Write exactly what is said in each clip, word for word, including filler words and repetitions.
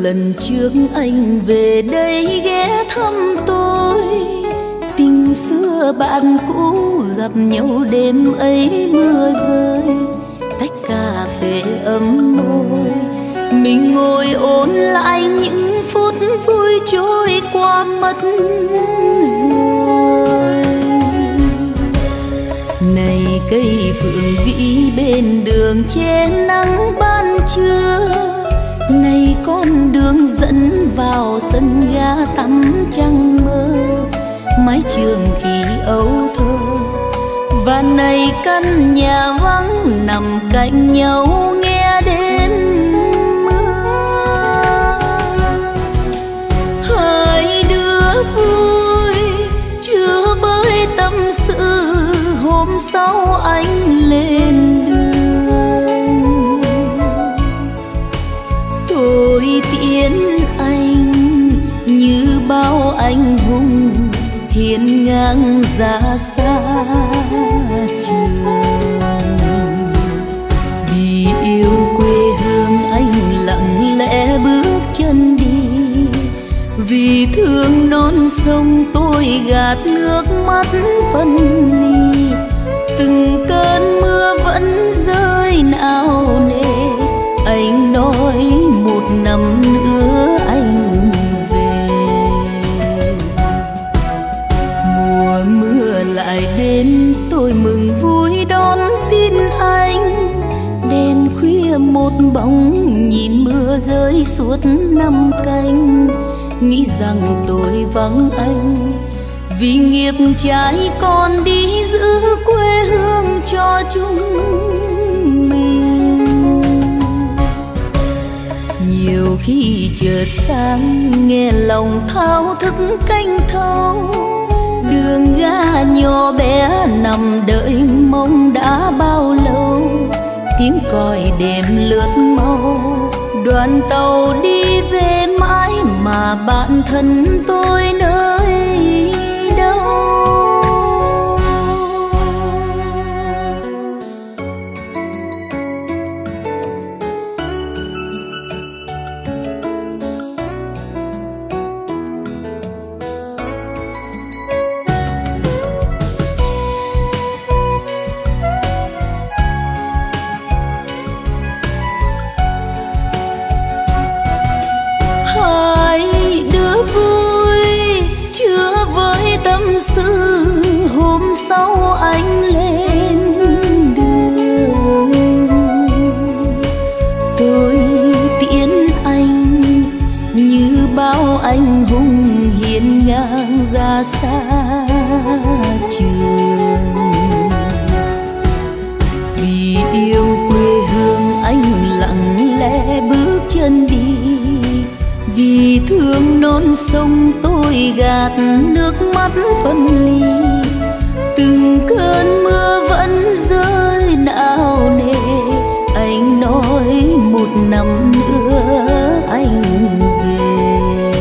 lần trước anh về đây ghé thăm tôi, tình xưa bạn cũ gặp nhau đêm ấy mưa rơi, tách cà phê ấm môi, mình ngồi ôn lại những phút vui trôi qua mất rồi. Này cây phượng vĩ bên đường che nắng ban trưa, này con đường dẫn vào sân ga tắm trăng mơ, mái trường khi ấu thơ. Và này căn nhà vắng nằm cạnh nhau nghe đêm mưa. Hai đứa vui chưa với tâm sự, hôm sau anh lên đường. Tôi tiễn anh như bao anh hùng hiên ngang ra xa trường. Vì yêu quê hương anh lặng lẽ bước chân đi, vì thương non sông tôi gạt nước mắt phân ly. Từng cơn mưa vẫn rơi nào nề, anh nói một năm nữa anh về. Mùa mưa lại đến tôi mừng vui đón tin anh, đèn khuya một bóng nhìn mưa rơi suốt năm canh, nghĩ rằng tôi vắng anh vì nghiệp trái con đi giữ quê hương cho chúng mình. Nhiều khi chợt sáng nghe lòng thao thức canh thâu, đường ga nhỏ bé nằm đợi mong đã bao lâu. Tiếng còi đêm lướt mau, đoàn tàu đi về mãi mà bạn thân tôi nơi đâu. Hôm sau anh lên đường, tôi tiễn anh như bao anh hùng hiên ngang ra xa trường. Vì yêu quê hương anh lặng lẽ bước chân đi, vì thương non sông tôi gạt nước mắt phân ly. Từng cơn mưa vẫn rơi não nề, anh nói một năm nữa anh về.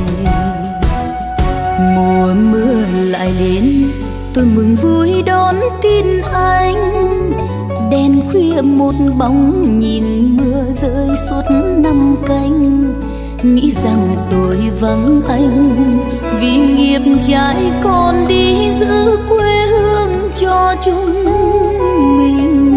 Mùa mưa lại đến tôi mừng vui đón tin anh, đèn khuya một bóng nhìn mưa rơi suốt năm canh, nghĩ rằng tôi vắng anh vì nghiệp trái con đi giữ quê hương cho chúng mình.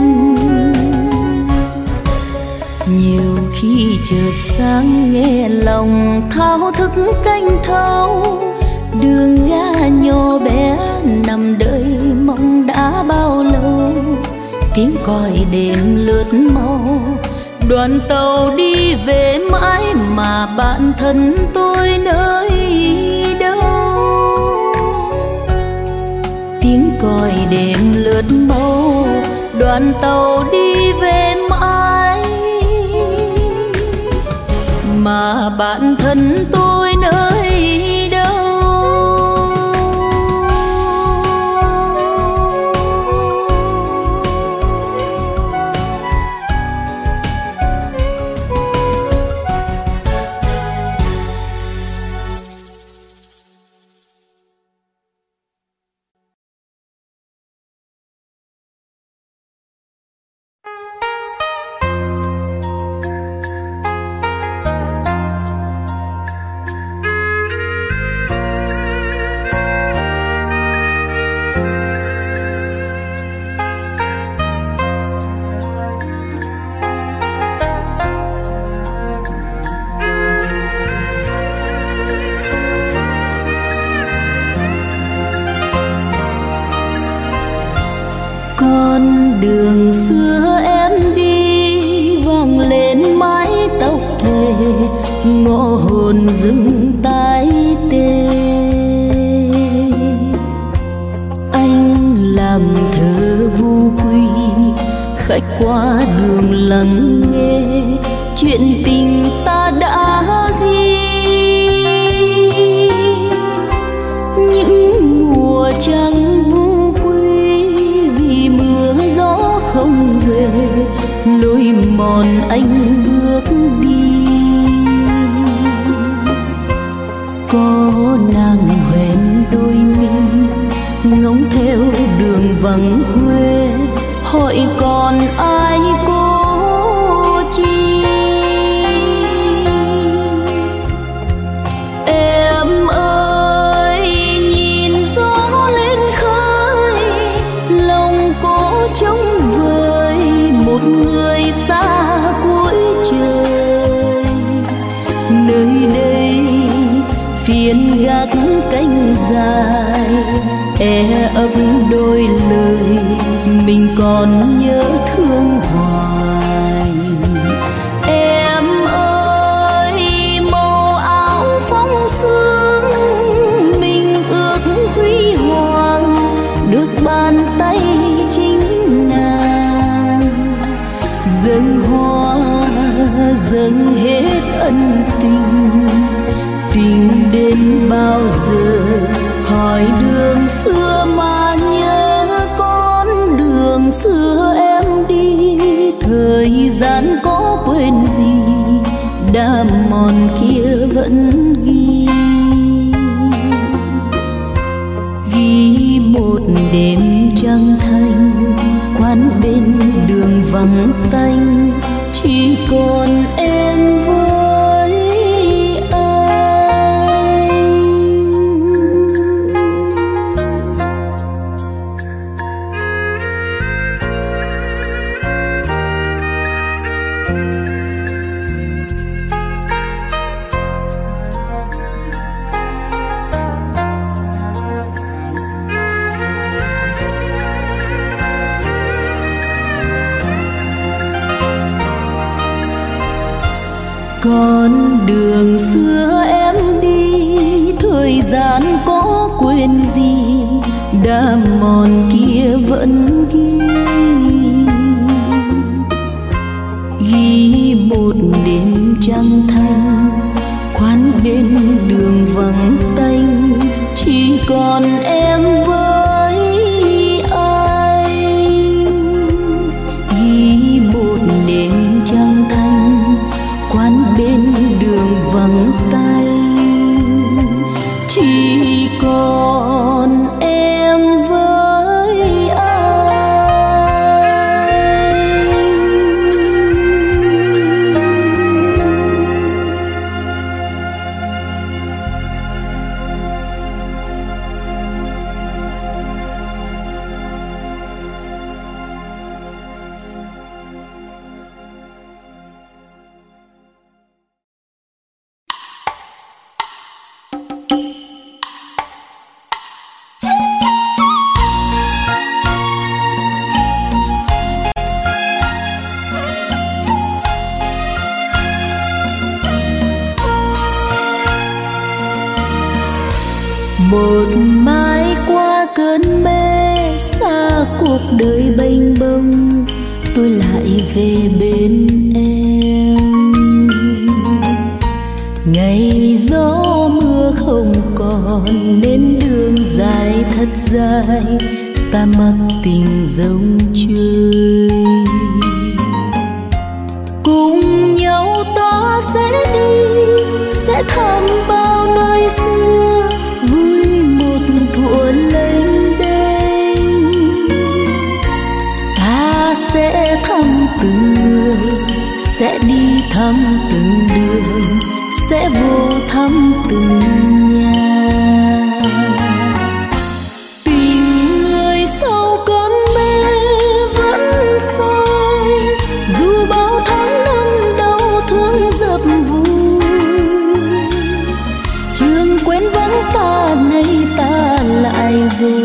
Nhiều khi chợt sáng nghe lòng thao thức canh thâu, đường ga nhỏ bé nằm đợi mong đã bao lâu. Tiếng còi đêm lướt mau, đoàn tàu đi về mãi mà bạn thân tôi nơi đâu. Tiếng còi đêm lướt mau, đoàn tàu đi về mãi mà bạn thân tôi nơi đâu. rừng tái tê. Anh làm thơ vu quy, khách qua đường lắng nghe chuyện tình ta đã ghi. Những mùa trăng vu quy vì mưa gió không về, lối mòn anh bước đi. Có nàng hoen đôi mi ngóng theo đường vắng Huế, hỏi còn ai cô chi. Em ơi nhìn gió lên khơi, lòng cô trống vời một người xa cuối trời. Nơi đây phiên gác cánh dài, e ấp đôi lời mình còn nhớ thương hoài. Em ơi màu áo phong sương, mình ước huy hoàng được bàn tay chính nàng. Dâng hoa dâng hết ân tình, tình đến bao giờ hỏi đường xưa mà nhớ con đường xưa em đi. Thời gian có quên gì, đã mòn kia vẫn ghi. Ghi một đêm trăng thanh, quán bên đường vắng tanh, chỉ còn em với con đường xưa em đi. Thời gian có quên gì, đã mòn kia vẫn ghi. Ghi một đêm trăng thanh, quán bên đường vắng tanh, chỉ còn em với anh. Ghi một đêm trăng thanh, quán bên đường vắng tanh, chỉ còn em với anh. Một mai qua cơn mê, xa cuộc đời bênh bông, tôi lại về bên em. Ngày gió mưa không còn nên đường dài thật dài, ta mặc tình rông chơi. Cùng nhau ta sẽ đi, sẽ thăm bao nơi xưa, vui một thuở lênh đênh. Ta sẽ thăm từng người, sẽ đi thăm từng đường, sẽ vô thăm từng nhà. Tình người sau cơn mê vẫn soi, dù bao tháng năm đau thương dập vùi. Trường quên vắng ta nay ta lại về,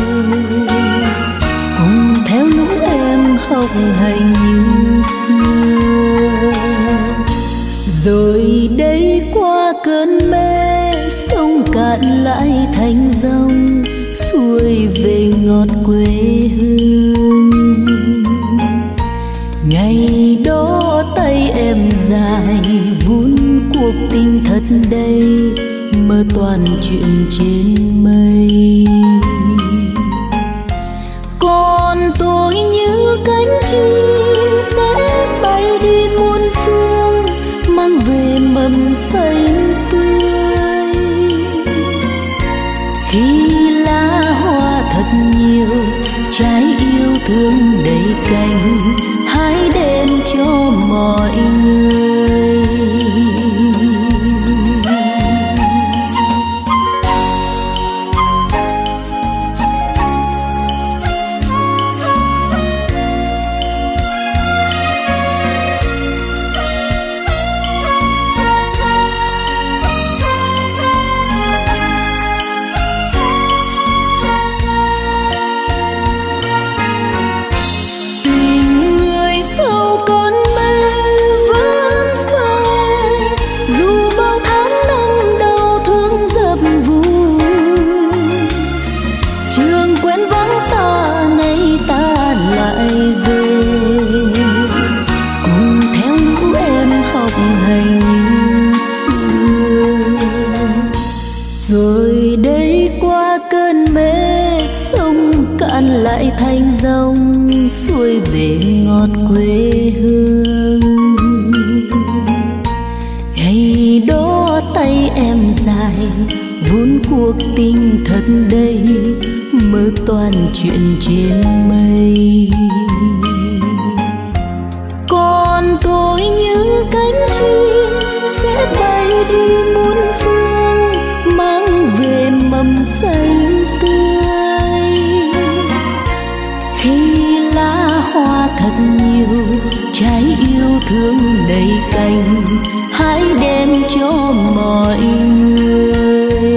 cùng theo lũ em học hành như xưa. Rồi đây qua cơn ngọt quê hương. Ngày đó tay em dài vun cuộc tình thật đầy, mơ toàn chuyện trên mây. Còn tôi như cánh chim sẽ bay đi muôn phương, mang về mầm xanh tươi. Khi lá hoa thật nhiều, trái yêu thương đầy cành, hãy đem cho mọi người. Lại thành dòng xuôi về ngọt quê hương. Ngày đó tay em dài vun cuộc tình thật đầy, mơ toàn chuyện trên mây. Còn tôi như cánh chim sẽ bay đi muôn phương, mang về mầm xanh tươi. Khi lá hoa thật nhiều, trái yêu thương đầy cành, hãy đem cho mọi người.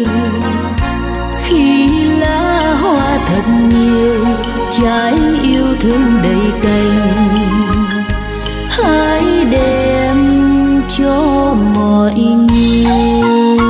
Khi lá hoa thật nhiều, trái yêu thương đầy cành, hãy đem cho mọi người.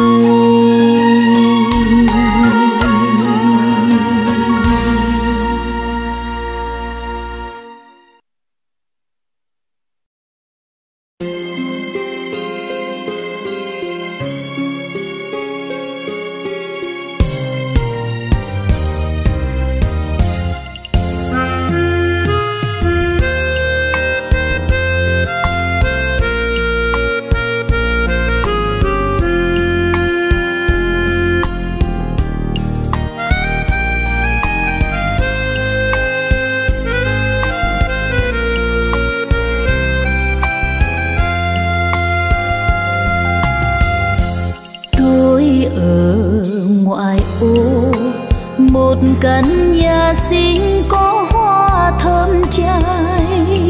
Căn nhà xinh có hoa thơm trái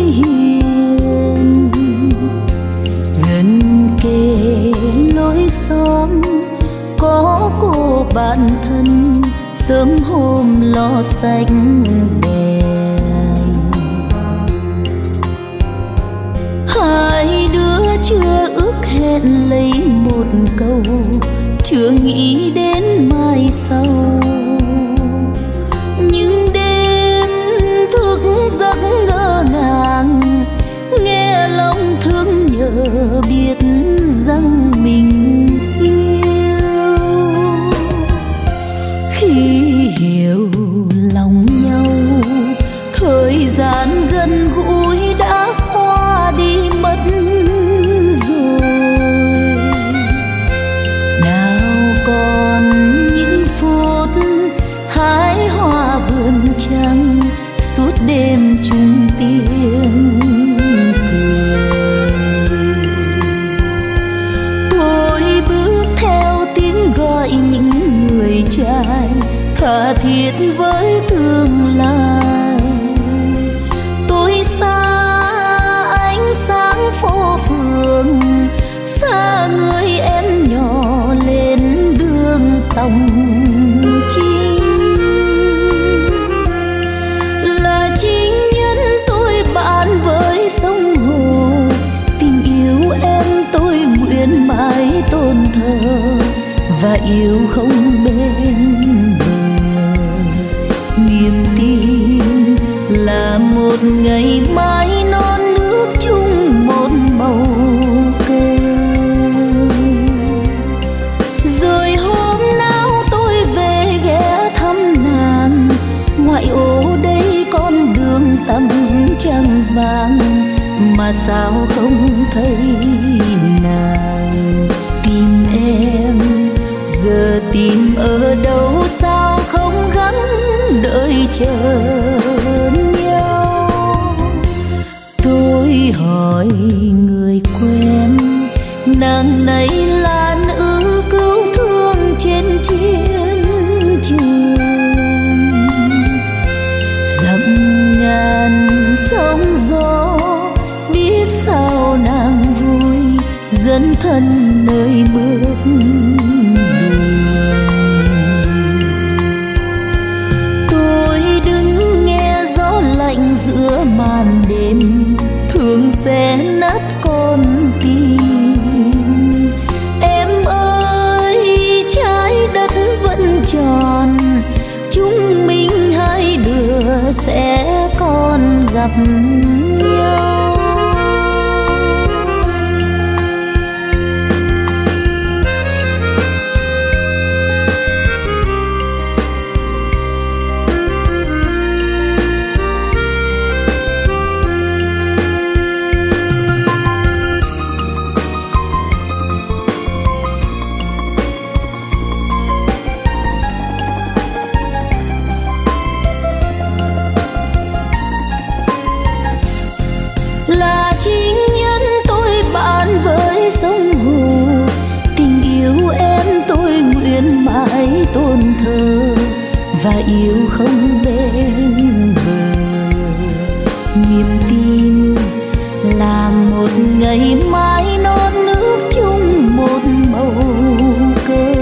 hiền, gần kề lối xóm có cô bạn thân, sớm hôm lo xanh đèn. Hai đứa chưa ước hẹn lấy một câu, chưa nghĩ đến mai sau. Nhưng đêm thức giấc ngỡ ngàng, nghe lòng thương nhớ biết rằng mình yêu. Khi hiểu lòng nhau, thời gian gần gũi đã qua đi mất rồi. Nào còn những phút hái hoa vườn trăng, suốt đêm chung tiếng cười. Tôi bước theo tiếng gọi những người trai, tha thiết với tương lai. Tôi xa ánh sáng phố phường, xa người em nhỏ lên đường tòng chinh. Là chính nhân tôi bạn với sông hồ, tình yêu em tôi nguyện mãi tôn thờ và yêu không bên bờ. ngày mai non nước chung một màu cờ. Rồi hôm nào tôi về ghé thăm nàng, ngoại ô đây con đường tăm trăng vàng, mà sao không thấy nàng. Tìm em giờ tìm ở đâu, sao không gắng đợi chờ nhau. Tôi hỏi người quen, nàng này là nữ cứu thương trên chiến trường. Dặm ngàn sóng gió biết sao nàng vui, dẫn thân nơi bước đường. Tôi đứng nghe gió lạnh giữa màn đêm, thường sẽ nát con tim. Em ơi trái đất vẫn tròn, chúng mình hai đứa sẽ còn gặp nhau. Là chính nhân tôi bạn với sông hồ, tình yêu em tôi nguyện mãi tôn thờ và yêu không bên bờ. Niềm tin là một ngày mai non nước chung một màu cờ.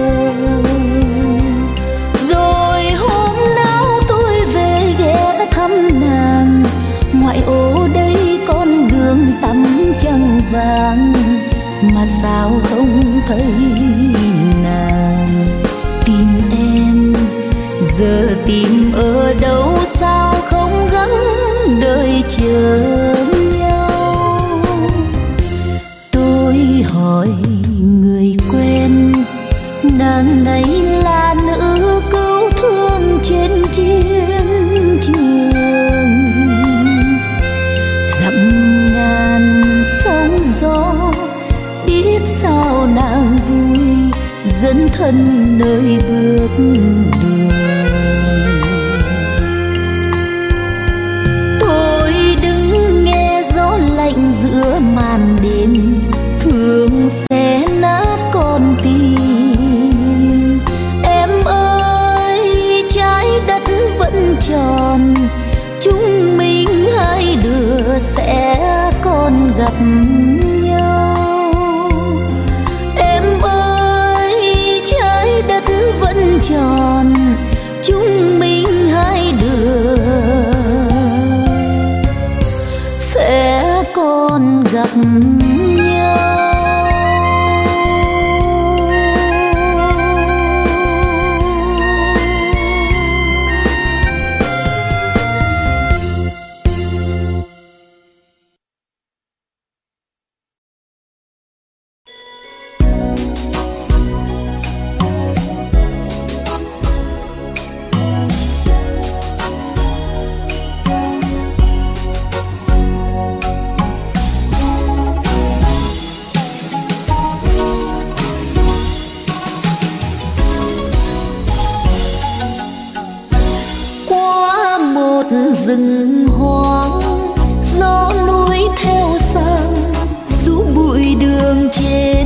Rồi hôm nào tôi về ghé thăm nàng, ngoại ô đây con đường tắm trăng vàng, mà sao không thấy nàng. Tìm em giờ tìm ở đâu, sao không gắng đợi chờ nhau. Tôi hỏi người quen, nàng này là nữ cứu thương trên chiến trường. Dặm ngàn sóng gió biết sao nàng vui, dẫn thân nơi bước đường. Tôi đứng nghe gió lạnh giữa màn đêm, thường sẽ nát con tim. Em ơi trái đất vẫn tròn, chúng mình hai đứa sẽ còn gặp nhau. Em ơi trái đất vẫn tròn, chúng mình hai đứa sẽ còn gặp nhau. Rừng hoang gió núi theo sang, rũ bụi đường trên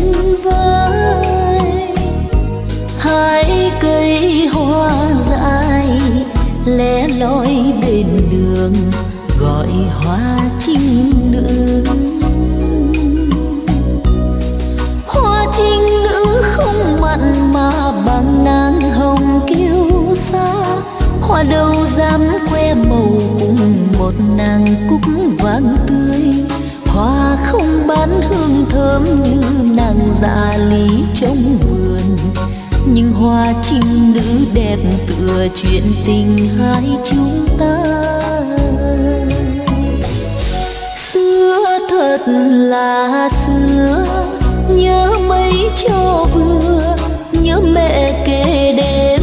vai. Hai cây hoa dại lẻ loi bên đường, gọi hoa trinh nữ. Hoa trinh nữ không mặn mà bằng nắng hồng kiêu sa, hoa đâu dám que màu cùng một nàng cúc vàng tươi. Hoa không bán hương thơm như nàng dạ lý trong vườn, nhưng hoa trinh nữ đẹp tựa chuyện tình hai chúng ta. thật là xưa, nhớ mấy cho vừa, nhớ mẹ kể đêm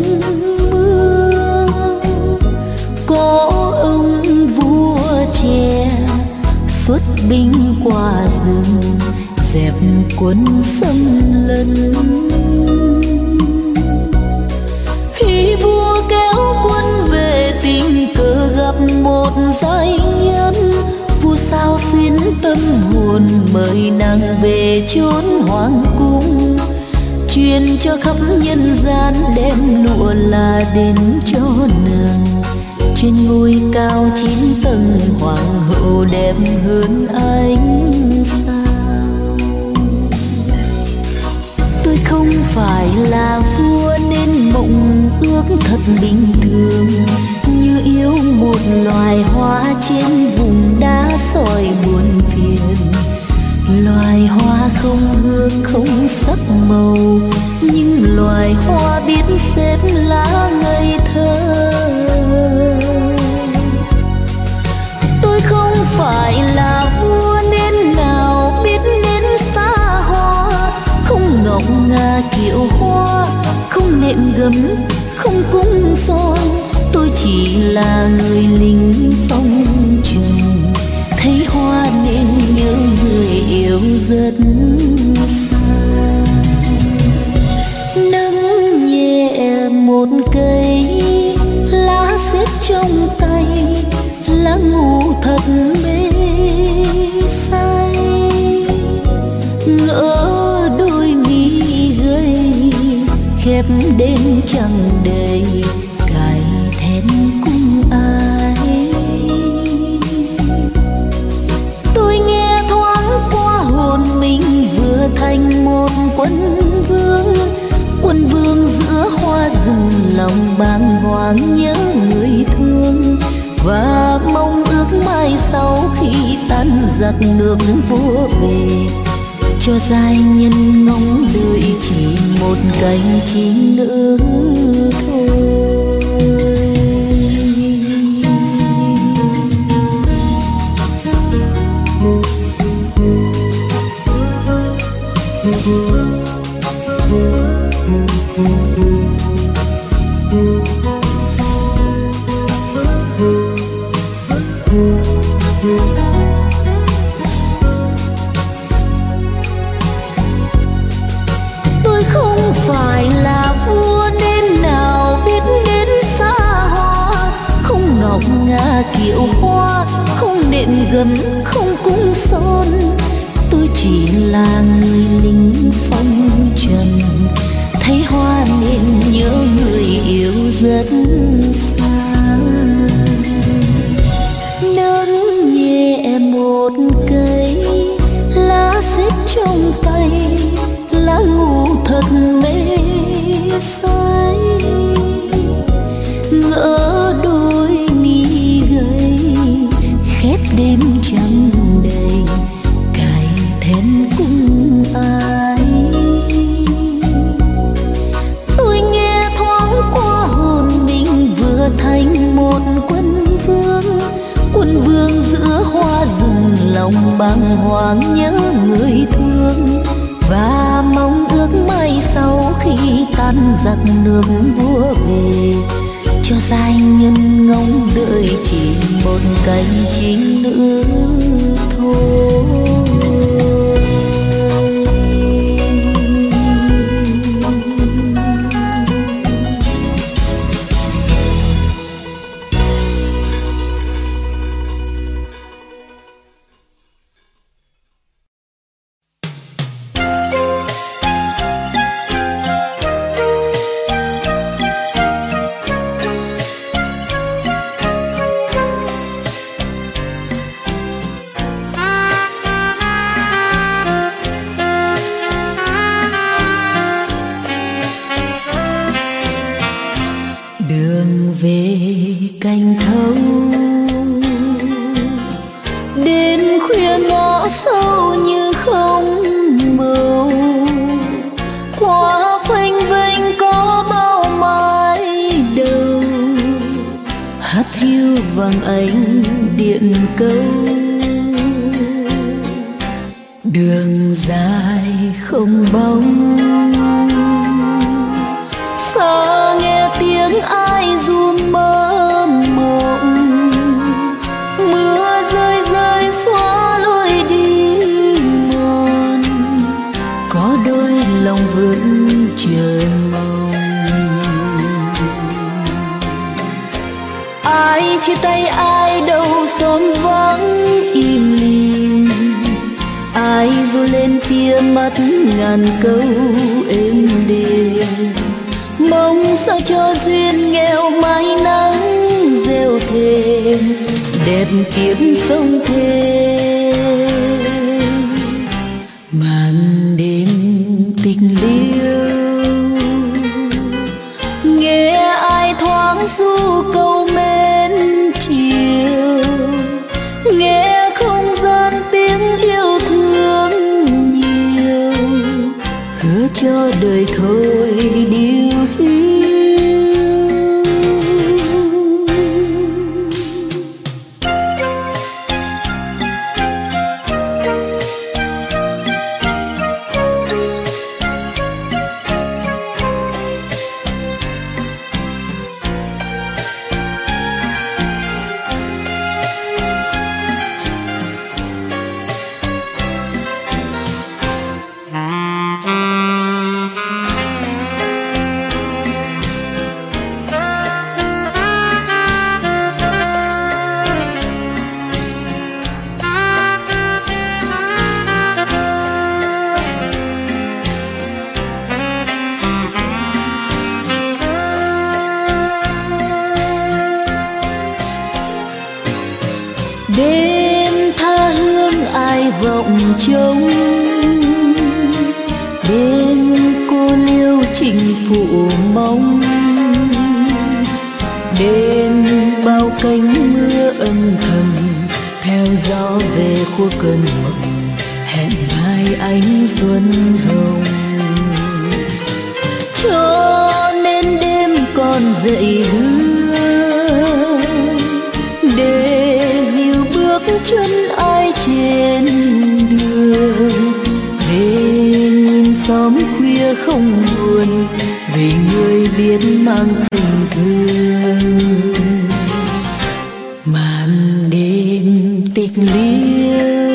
mưa. Có ông vua trẻ xuất binh qua rừng, dẹp quân xâm lấn. Khi vua kéo quân về tình cờ gặp một giai nhân, vua sao xuyến tâm hồn mời nàng về chốn hoàng cung, truyền cho khắp nhân gian đem lụa là đến cho nàng. Trên ngôi cao chín tầng hoàng hậu đẹp hơn ánh sao. Tôi không phải là vua nên mộng ước thật bình thường, như yêu một loài hoa trên vùng đá sỏi buồn phiền. Loài hoa không hương không sắc màu, nhưng loài hoa biết xếp lá ngây thơ. Tôi không phải là vua nên nào biết đến xa hoa, không ngọc ngà kiệu hoa, không nệm gấm, không cung son. Tôi chỉ là người lính phong trần, thấy hoa nên nhớ người yêu rất xa. Nâng nhẹ một cây lá xếp trong tay, lá ngủ thật mê say. Ngỡ đôi mi gầy khép đêm chẳng đầy, cài thẹn cung ai. Tôi nghe thoáng qua hồn mình vừa thành một quân vương, quân vương giữa hoa rừng lòng bàng hoàng nhớ người thương, và mong ước mai sau khi tan giặc nước vua về, cho giai nhân ngóng đợi chỉ một cánh chim nữa thôi. Tôi không phải là vua nên nào biết đến xa hoa, không ngọc ngà kiệu hoa, không nệm gấm, không cung son. Tôi chỉ là người lính phong trần, thấy hoa nên nhớ người yêu rất xa. Nâng nhẹ một cây lá xếp trong tay, lá ngủ thật mê say. Ngỡ đôi mi gầy khép đêm trăng đầy, cài thẹn cung ai. Tôi nghe thoáng qua hồn mình vừa thành một quân vương, quân vương giữa hoa rừng lòng bàng hoàng nhớ người thương, và mong ước mai sau khi tan giặc nước vua về, cho giai nhân ngóng đợi chỉ một cánh chim nữa thôi. Đường về cành thâu đến khuya ngõ sâu như không màu, qua phanh vênh có bao mái đầu, hát hiu vàng ánh điện câu. đường dài không bóng, xa nghe tiếng ai ru mơ mộng, mưa rơi rơi xóa lối đi mòn, có đôi lòng vẫn chờ mong. Ai chia tay ai đâu xóm vắng im lìm, ai ru lên tia mắt ngàn câu êm đềm, mong sao cho duyên nghèo mãi nắng rêu thêm đẹp kiếp sông thêm. Màn đêm tịch liêu nghe ai thoáng ru câu mến chiều, nghe không gian tiếng yêu thương nhiều, hứa cho đời thôi điều hiu. Đêm tha hương ai vọng trông, đêm cô liêu trình phụ mong, đêm bao cánh mưa âm thầm theo gió về khu cơn mộng, hẹn mai ánh xuân hồng. Cho nên đêm còn dậy hương để dìu bước chân ai trên đường, về nhìn xóm khuya không buồn, vì người biết mang tình thương. Màn đêm tịch liêu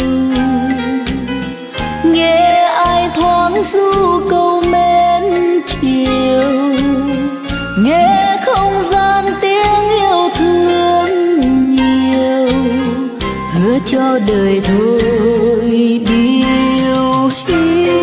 nghe ai thoáng ru câu mến chiều, nghe không gian tiếng yêu thương nhiều, hứa cho đời thôi điều hiu.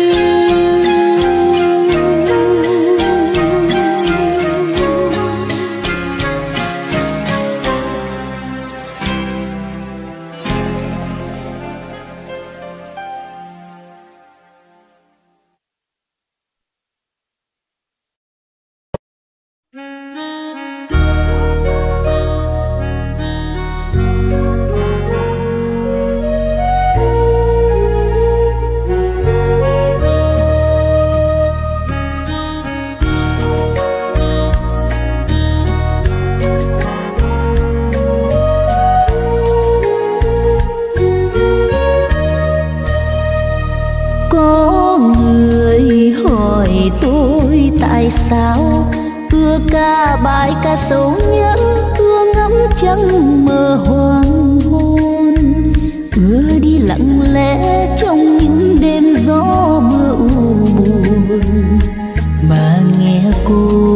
Có người hỏi tôi tại sao ưa ca bài ca sầu nhớ, ưa ngắm trăng mơ hoàng hôn, ưa đi lặng lẽ trong những đêm gió mưa u buồn mà nghe cô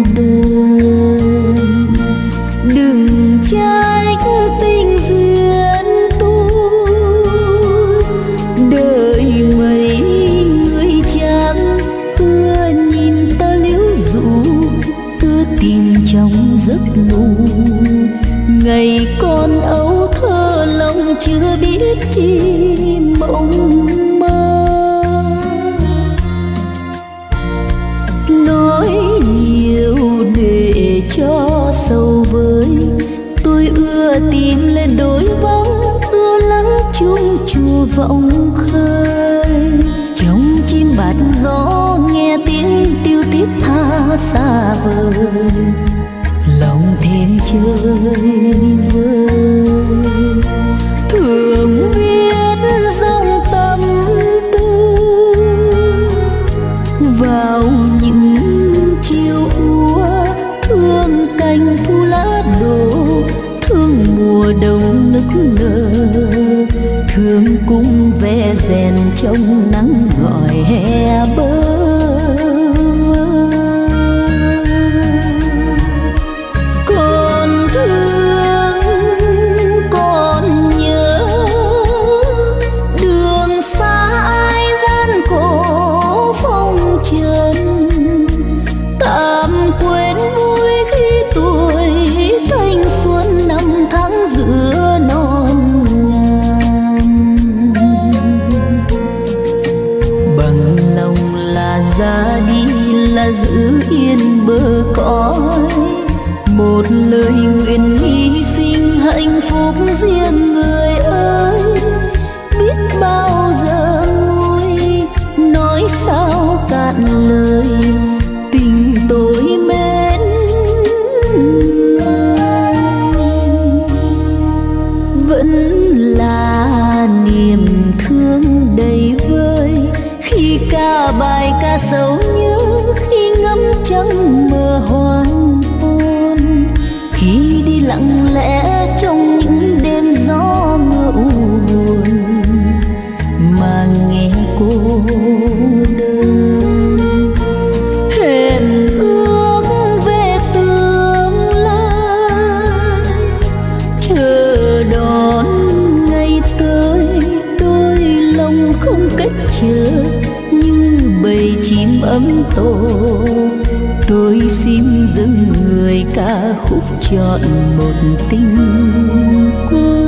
đơn. Đừng trách tình duyên tôi đời mấy người chàng ưa nhìn ta liễu dụ, ưa tìm trong giấc ngủ. Ngày con ấu thơ lòng chưa biết chi mộng mơ, nói nhiều để cho sầu vơi. Tôi ưa tìm lên đồi vắng, ưa lắng chuông chùa vọng khơi, trong chim bạt gió nghe tiếng tiêu tiết tha xa vời, lòng thêm chơi vơi. Thường viết dòng tâm rèn trong nắng gọi hè bơ. Còn thương còn nhớ đường xa ai gian cổ phong trần, tạm quên vui khi tuổi thanh xuân năm tháng giữa non ngàn. Bằng lòng là ra đi là giữ yên bờ cõi, một lời nguyện hy sinh hạnh phúc riêng người ơi. Biết bao giờ nguôi nói sao cạn lời, tình tôi mến người. Vẫn là niềm thương đầy vơi khi ca bài ca sầu nhớ, khi ngắm trăng mơ hoàng hôn, khi đi lặng lẽ trong những đêm gió mưa u buồn mà nghe cô đơn. Hẹn ước về tương lai, chờ đón ngày tới, đôi lòng không cách chờ như bầy chim ấm tổ. Tôi xin dâng người ca khúc chọn một tình quê.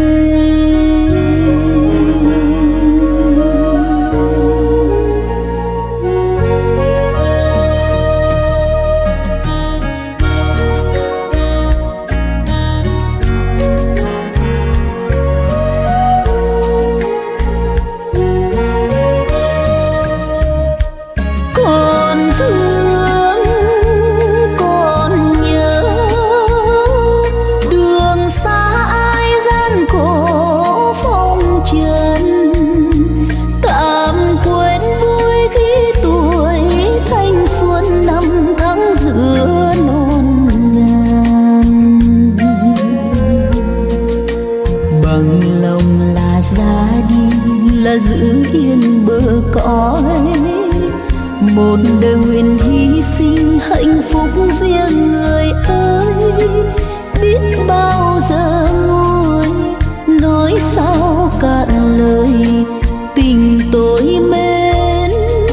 Giữ yên bờ cõi, một đời nguyện hy sinh hạnh phúc riêng người ơi. Biết bao giờ nguôi nói sao cạn lời, tình tôi mến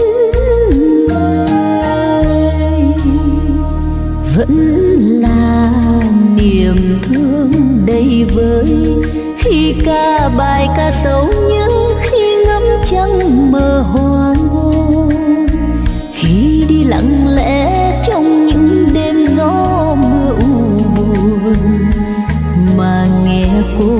người. Vẫn là niềm thương đầy vơi khi ca bài ca sầu nhớ, trăng mơ hoàng hôn, khi đi lặng lẽ trong những đêm gió mưa u buồn mà nghe cô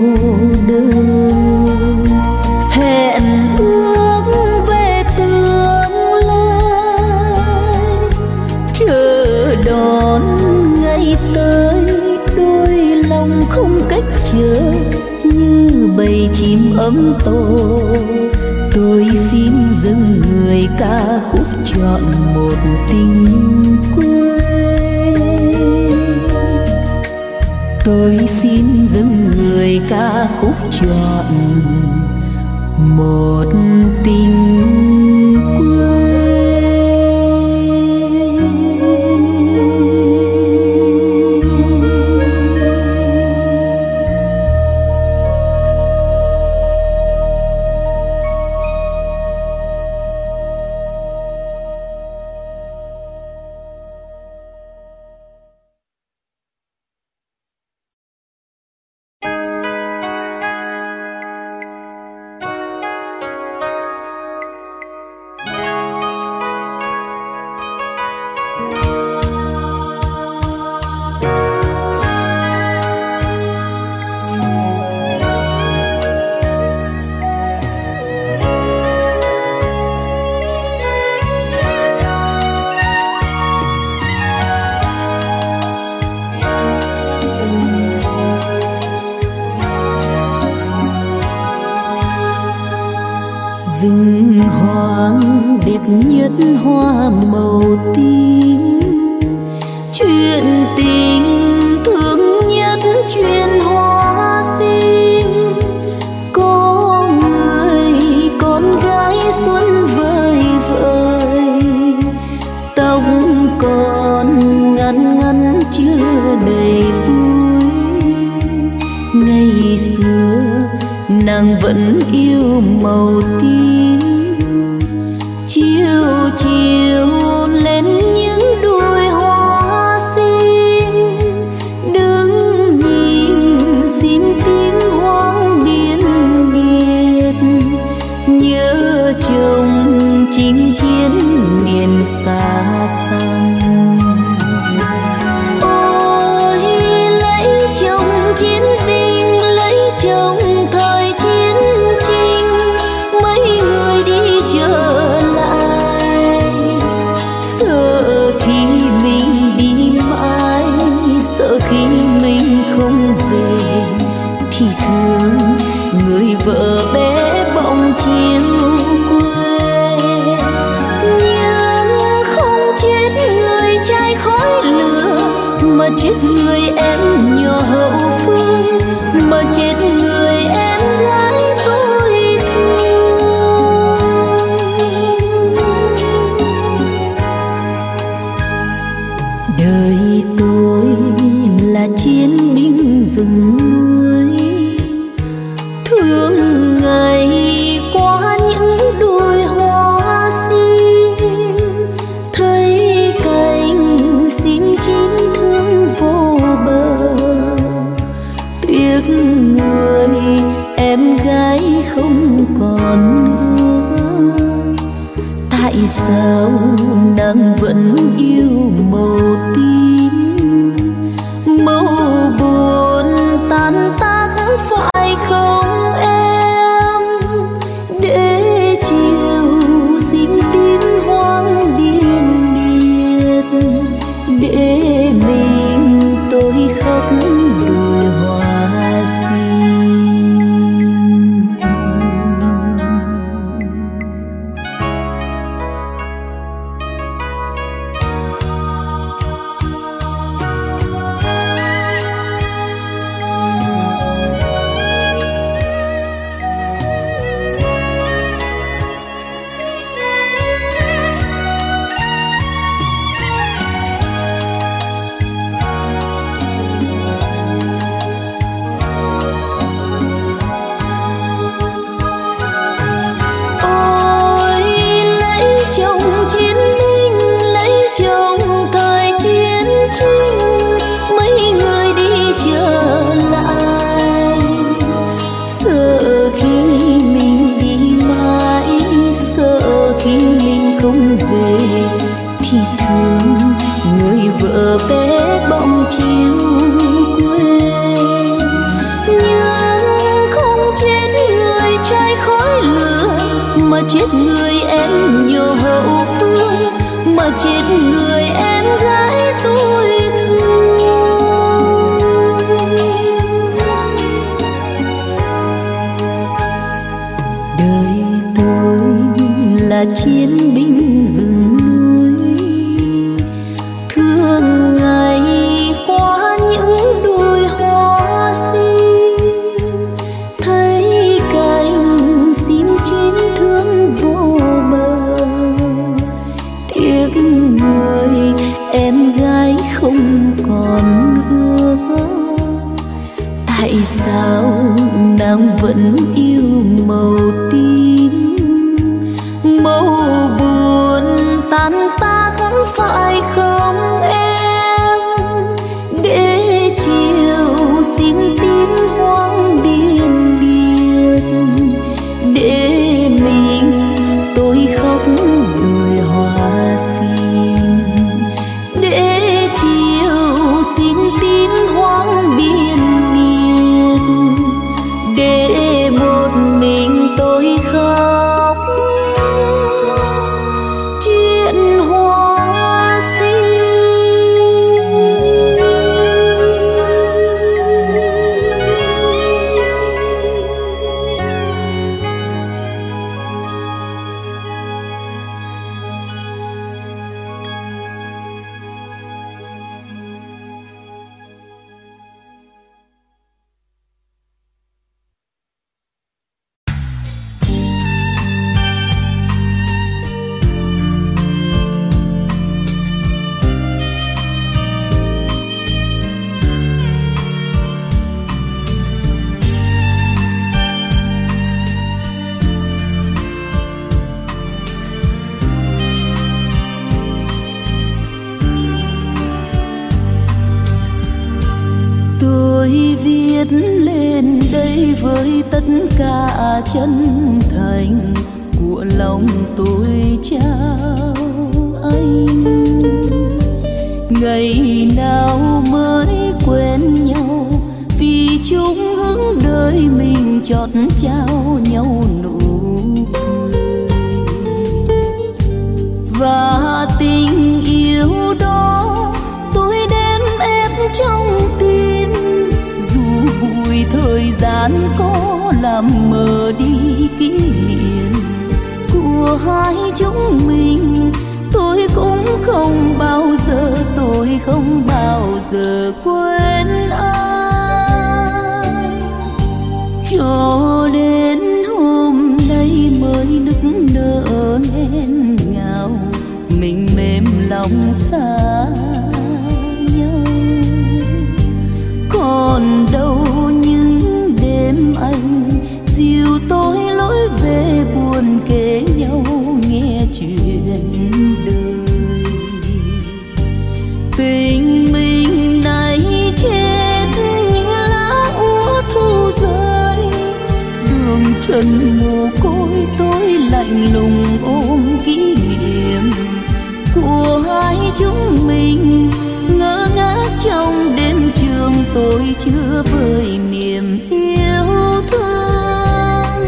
đơn. Hẹn ước về tương lai, chờ đón ngày tới, đôi lòng không cách chờ như bầy chim ấm tổ. Tôi xin dâng người ca khúc chọn một tình quê. Tôi xin dâng người ca khúc chọn một tình quê. rừng hoang đẹp nhất hoa màu tím, chuyện tình thương nhất chuyện hoa sim. Có người nàng vẫn yêu màu tím. Chiều chiều lên những đôi hoa sim, đứng nhìn xin tím hoang biên biệt, nhớ chồng chinh chiến miền xa xăm. Ôi lấy chồng chiến binh, lấy chồng thời chiến tranh, mấy người đi trở lại, sợ khi mình đi mãi, sợ khi mình không về, thì thương người vợ bé bỏng chiều quê. Nhưng không chết người trai khói lửa, mà chết người em nhỏ hậu phương, mà chết người em gái tôi thương. Đời tôi là chiến binh rừng núi, thương ngày qua những đôi hoa sim, thấy cành xin chín thương vô bờ, tiếc người em gái không còn nữa. Tại sao nàng vẫn yêu màu tím, màu buồn tan tác phải không em, để chiều xin tím hoang biên biệt, để mình tôi khóc đôi hoa sim. Bé bóng chiều quê. Nhưng không chết người trai khói lửa, mà chết người em nhỏ hậu phương, mà chết người em gái tôi thương. Đời tôi là chiến binh rừng núi, thương ngày qua những đôi hoa sim, thấy cành xin chín thương vô bờ, tiếc người em gái không còn nữa. Tại sao nàng vẫn yêu màu tím, màu buồn tan tác phải không em, để chiều xin tím hoang biên biệt, để mình tôi khóc đôi hoa sim, để chiều xin tím hoang biên biệt, để một mình tôi Tôi viết lên đây với tất cả chân thành của lòng tôi trao anh. Ngày nào mới quen nhau, vì chung hướng đời mình chót trao nhau nụ cười. Và tình yêu đó tôi đem ép trong tim, dù bụi thời gian có làm mờ đi kỷ niệm của hai chúng mình. Tôi cũng không bao giờ, tôi không bao giờ quên ai. Cho đến hôm nay mới nức nở nghẹn ngào, mình mềm lòng xa nhau. Còn đâu những đêm anh dìu tôi lối về buồn kể nhau nghe chuyện đời. Tình mình này chết như lá úa thu rơi, đường trần mồ côi tôi lạnh lùng ôm kỷ niệm của hai chúng mình. Ngỡ ngác trong đêm trường tôi chưa vơi niềm yêu thương.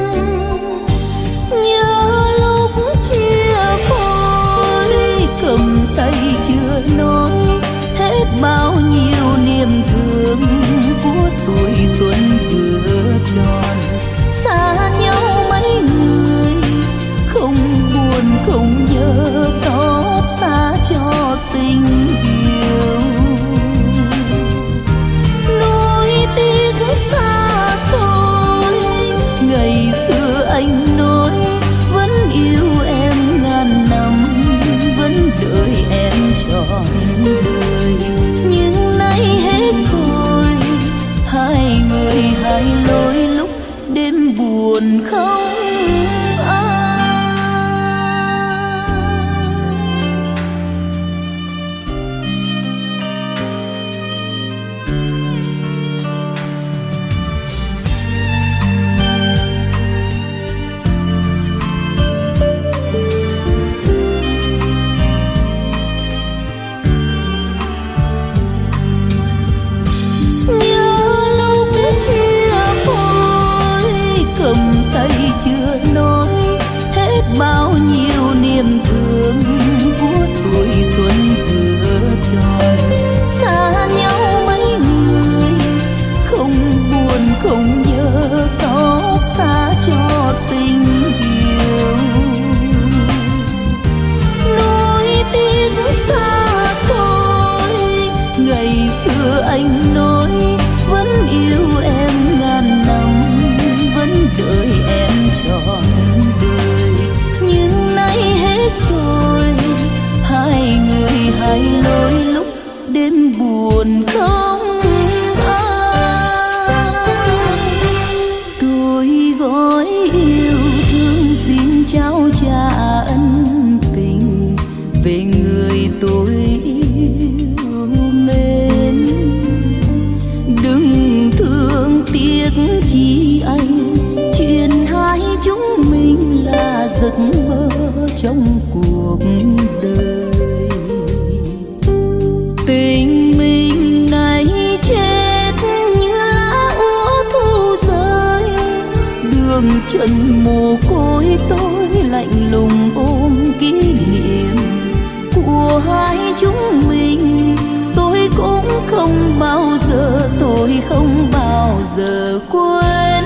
Nhớ lúc chia phôi cầm tay chưa nói hết bao nhiêu niềm thương của tuổi xuân vừa tròn. Xa nhau mấy người không buồn không nhớ, xót xa cho tình yêu. Nỗi tiếc xa xôi, ngày xưa anh nói vẫn yêu em ngàn năm, vẫn đợi em trọn đời. Nhưng nay hết rồi, hai người hai lối lúc đêm buồn không ai. Chưa nói hết bao nhiêu niềm thương của tuổi xuân vừa tròn. Xa nhau mấy người không buồn không nhớ, xót xa cho tình yêu. Nỗi tiếc xa xôi, ngày xưa anh nói vẫn yêu em ngàn năm, vẫn đợi em trọn đời. Nhưng nay hết rồi, hai người hai lối lúc đêm buồn không ai. Tôi gói yêu thương xin trao trả ân tình về người tôi yêu mến. Đừng thương tiếc chi anh, chuyện hai chúng mình là giấc mơ trong cuộc đời. Tình mình này chết như lá úa thu rơi, đường trần mồ côi tôi lạnh lùng ôm kỷ niệm của hai chúng mình. Tôi cũng không bao giờ, tôi không bao giờ quên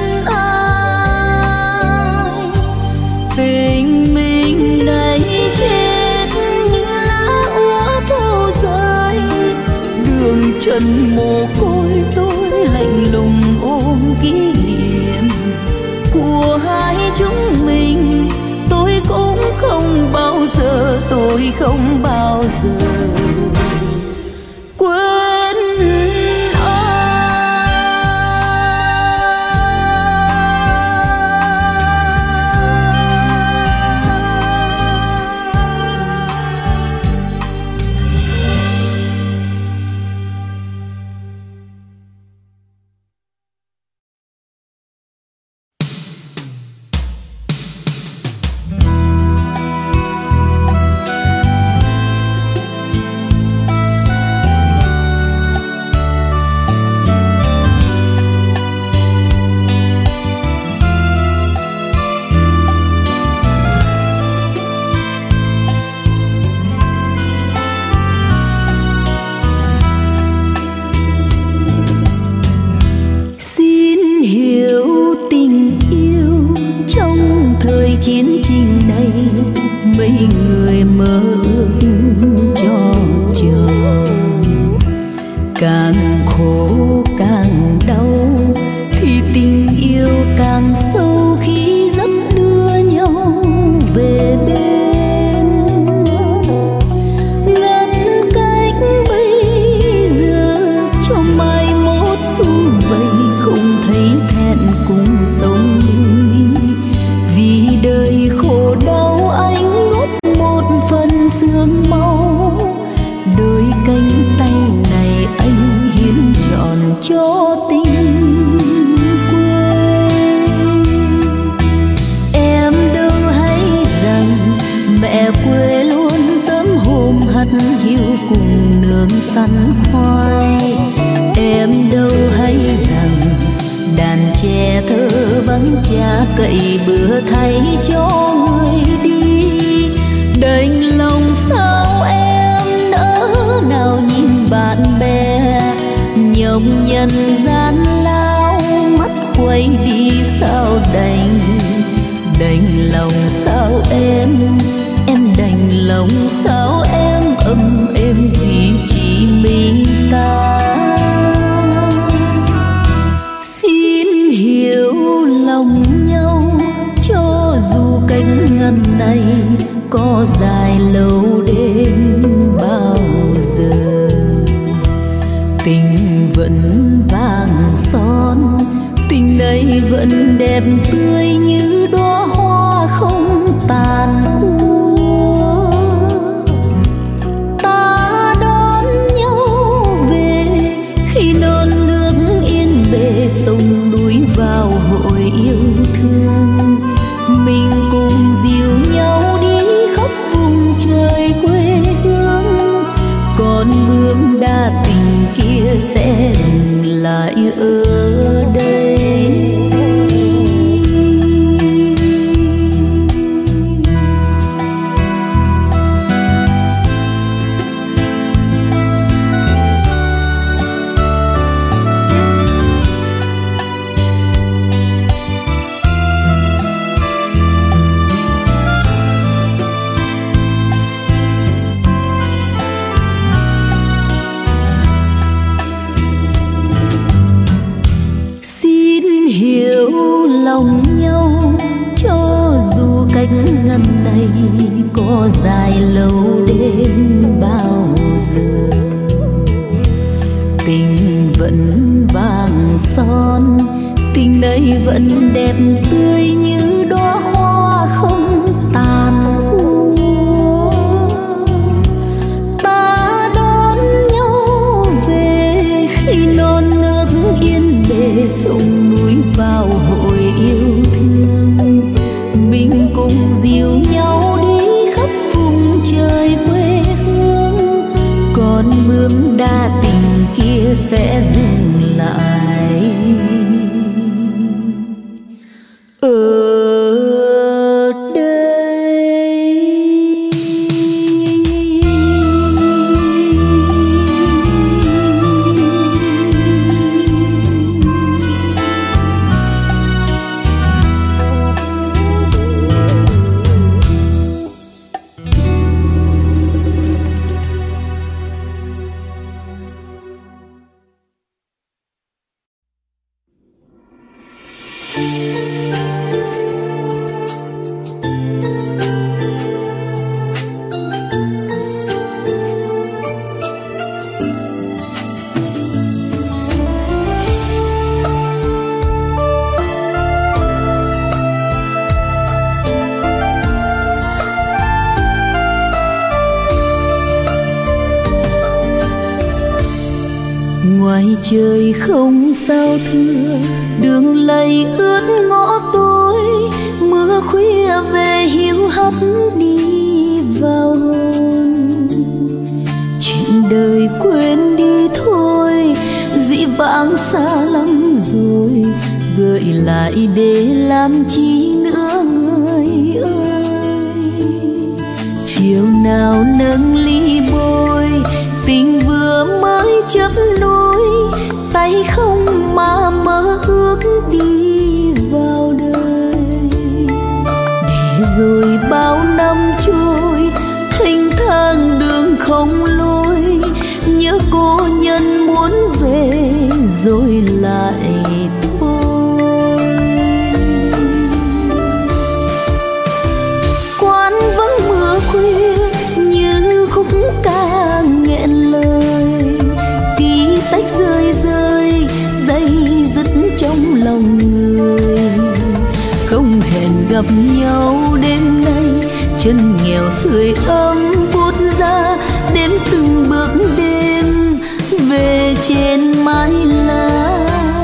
ai. Tình mình này chết như lá úa thu rơi, đường trần mồ côi tôi lạnh lùng ôm kỷ niệm của hai chúng mình. Tôi cũng không bao giờ, tôi không bao giờ chiến trình này mấy người mơ ước cho chờ. Càng khổ càng đau thì tình yêu càng sâu khi dắt đưa nhau về bên. Ngăn cách bây giờ cho mai mốt sum vầy không thấy thẹn cùng sống. Vì đời khổ đau anh ngút một phần sương máu. Đôi cánh tay này anh hiến trọn cho tình quê. Em đâu hay rằng mẹ quê luôn sớm hôm hắt hiu cùng nương sắn khoai. Em đâu hay rằng đàn trẻ thơ vắng cha cậy bữa thay cho người đi. Đành lòng sao em nỡ nào nhìn bạn bè nhọc nhân gian lao mắt quay đi sao đành. Đành lòng sao em em đành lòng sao em ấm êm gì chỉ mình ta. Xin hiểu lòng nhau cho dù cánh ngăn này có dài lâu đến bao giờ. Tình vẫn vàng son, tình này vẫn đẹp tươi như đóa hoa không tàn úa. Ta đón nhau về khi non nước yên bề sông núi vào hội yêu thương. Mình cùng dìu nhau đi khắp vùng trời quê hương. Còn bước đa tình kia sẽ dừng lại ở đây. Lòng nhau cho dù cách ngăn này có dài lâu đến bao giờ. Tình vẫn vàng son, tình này vẫn đẹp tươi như đóa hoa không tàn úa. Ta đón nhau về khi non nước yên bề sông núi vào hội yêu thương. Mình cùng dìu nhau đi khắp vùng trời quê hương. Còn bướm đa tình kia sẽ dừng lại ở đây. Ngoài trời không sao thưa, đường lầy ướt ngõ tối. Mưa khuya về hiu hắt đi vào hồn. Chuyện đời quên đi thôi, dĩ vãng xa lắm rồi. Gợi lại để làm chi nữa người ơi. Chiều nào nâng ly bôi, tình vừa mới chấp nối. Tay không mà mơ ước đi vào đời. Để cô nhân muốn về rồi lại thôi. Quán vắng mưa khuya như khúc ca nghẹn lời, tí tách rơi rơi dây dứt trong lòng người. Không hẹn gặp nhau đêm nay, chân nghèo sưởi ấm bút ra đếm từng bước đêm về trên mái lá.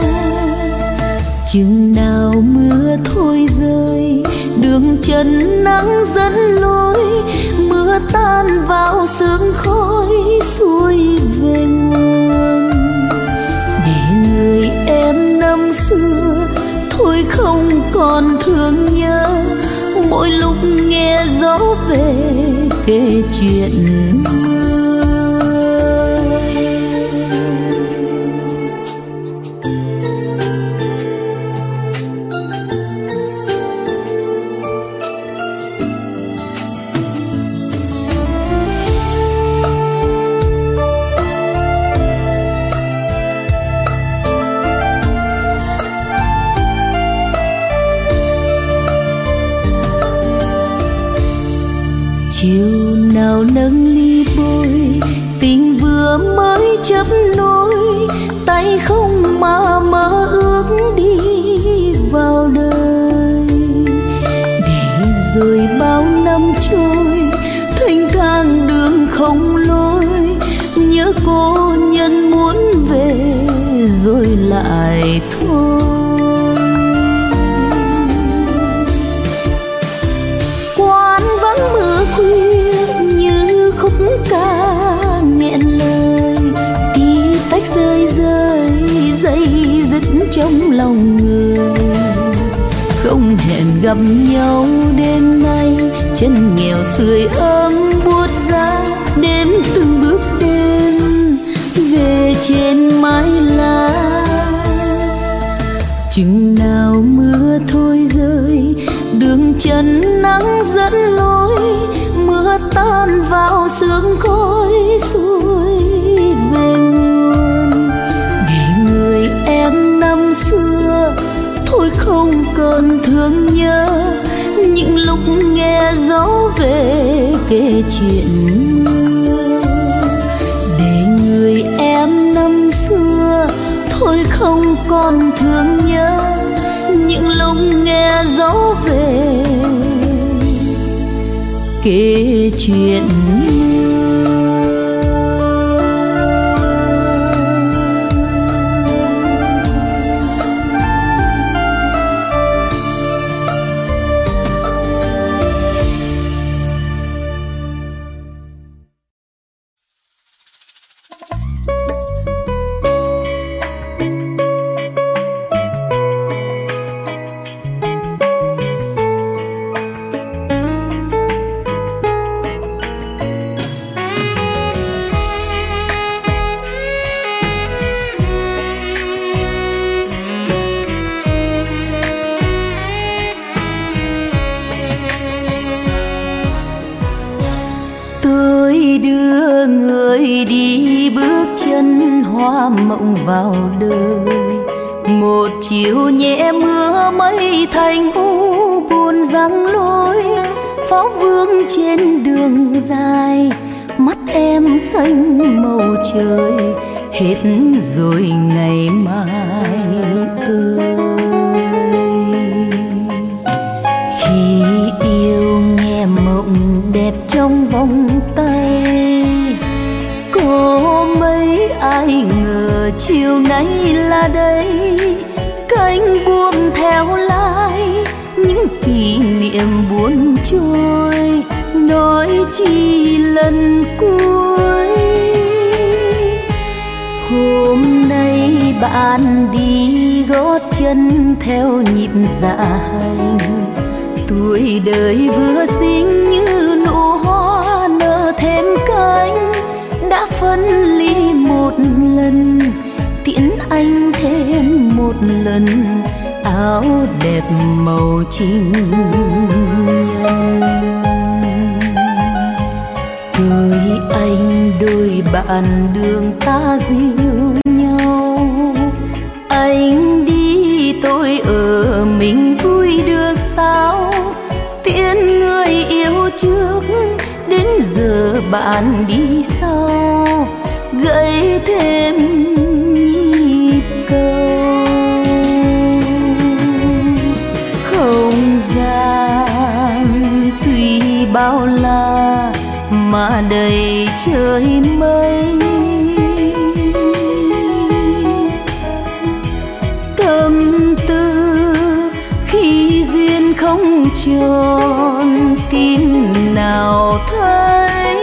Chừng nào mưa thôi rơi, đường chân nắng dẫn lối, mưa tan vào sương khói xuôi về nguồn. Để người em năm xưa thôi không còn thương nhớ, mỗi lúc nghe gió về kể chuyện chiều nào nâng ly bôi, tình vừa mới chấp nối, tay không mà mơ ước đi vào đời. Để rồi bao năm trôi, thênh thang đường không lối, nhớ cô nhân muốn về rồi lại thôi. Quán vắng mưa khuya như khúc ca nghẹn lời, tí tách rơi rơi dây dứt trong lòng người. Không hẹn gặp nhau đêm nay, chân nghèo sưởi ấm buốt giá đếm từng bước đêm về trên mái lá. Chừng nào mưa thôi rơi, đường chân nắng dẫn lối, mưa tan vào sương khói xuôi về nguồn. Để người em năm xưa thôi không còn thương nhớ, những lúc nghe gió về kể chuyện mưa. Để người em năm xưa thôi không còn thương nhớ, những lúc nghe gió về kể chuyện mộng vào đời. Một chiều nhẹ mưa mây thành u buồn giăng lối, pháo vương trên đường dài, mắt em xanh màu trời, hết rồi ngày mai ơi. Khi yêu nghe mộng đẹp trong vòng tay, có mấy ai ngờ chiều nay là đây, cánh buồm theo lái những kỷ niệm buồn trôi, nói chi lần cuối. Hôm nay bạn đi gót chân theo nhịp dạ hành, tuổi đời vừa xinh như nụ hoa nở thêm cánh, đã phân ly một lần tiễn anh thêm một lần áo đẹp màu trinh nhân. Cười anh đôi bạn đường ta dìu nhau, anh đi tôi ở mình vui được sao? Tiễn người yêu trước đến giờ bạn đi sau, gãy thêm nhịp cầu. Không gian tuy bao la mà đầy trời mây, tâm tư khi duyên không tròn tim nào thấy.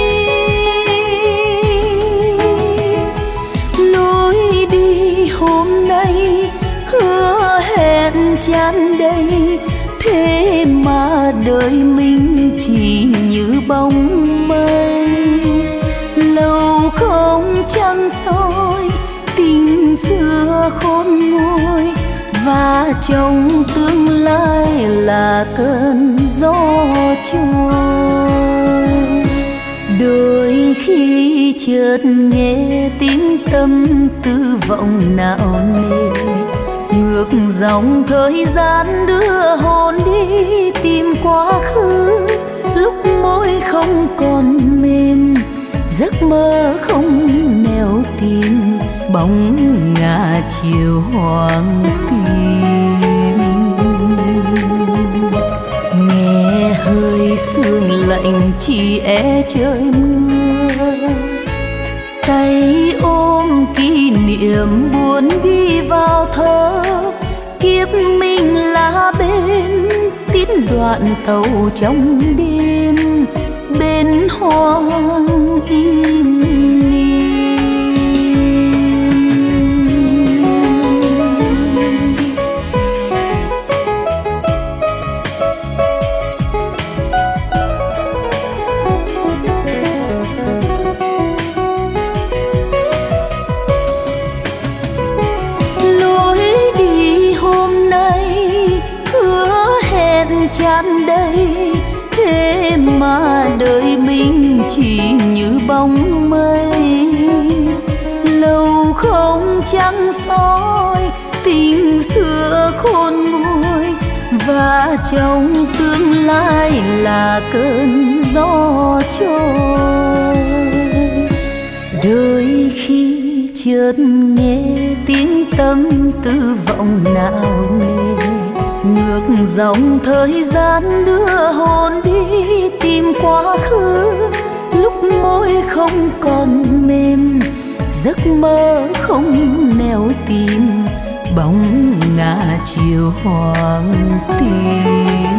Lối đi hôm nay hứa hẹn tràn đầy, thế mà đời mình chỉ như bóng mây. Lâu không trăng soi tình xưa khôn nguôi, và trong tương lai là cơn gió trôi. Đôi khi chợt nghe tiếng tâm tư vọng não nề, ngược dòng thời gian đưa hồn đi tìm quá khứ. Lúc môi không còn mềm, giấc mơ không nẻo tìm, bóng ngả chiều hoàng tim. Nghe hơi sương lạnh chỉ e trời mưa, tay ôm kỷ niệm buồn ghi vào thơ. Kiếp mình là bên tín đoạn tàu trong đêm, bên hoang im lìm. Lối đi hôm nay hứa hẹn tràn đầy, thế mà đời mình chỉ như bóng mây. Lâu không trăng soi tình xưa khôn nguôi, và trong tương lai là cơn gió trôi. Đôi khi chợt nghe tiếng tâm tư vọng não nề, ngược dòng thời gian đưa hồn đi tìm quá khứ. Lúc môi không còn mềm, giấc mơ không nẻo tìm, bóng ngả chiều hoàng tim.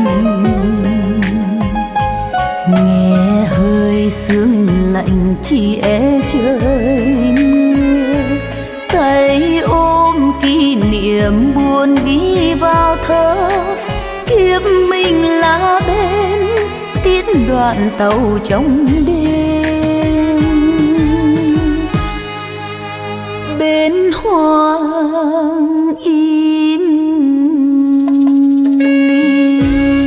Nghe hơi sương lạnh chỉ e trời mưa, tay ôm kỷ niệm buồn ghi vào thơ. Kiếp mình là bên tiễn đoạn tàu trong đêm, bên hoang im lìm.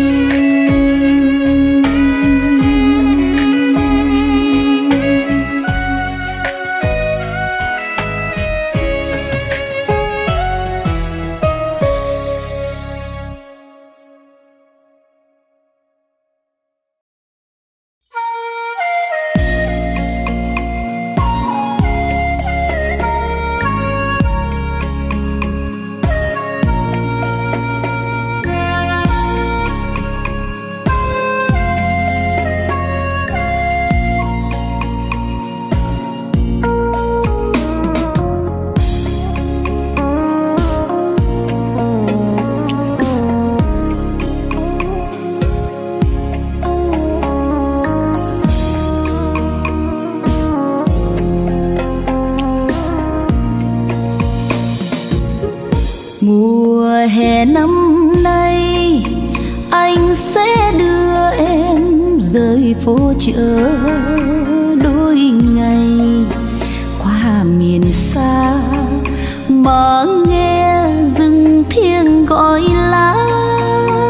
Mùa hè năm nay anh sẽ đưa em rời phố chợ đôi ngày, qua miền xa mà nghe rừng thiêng gọi lá.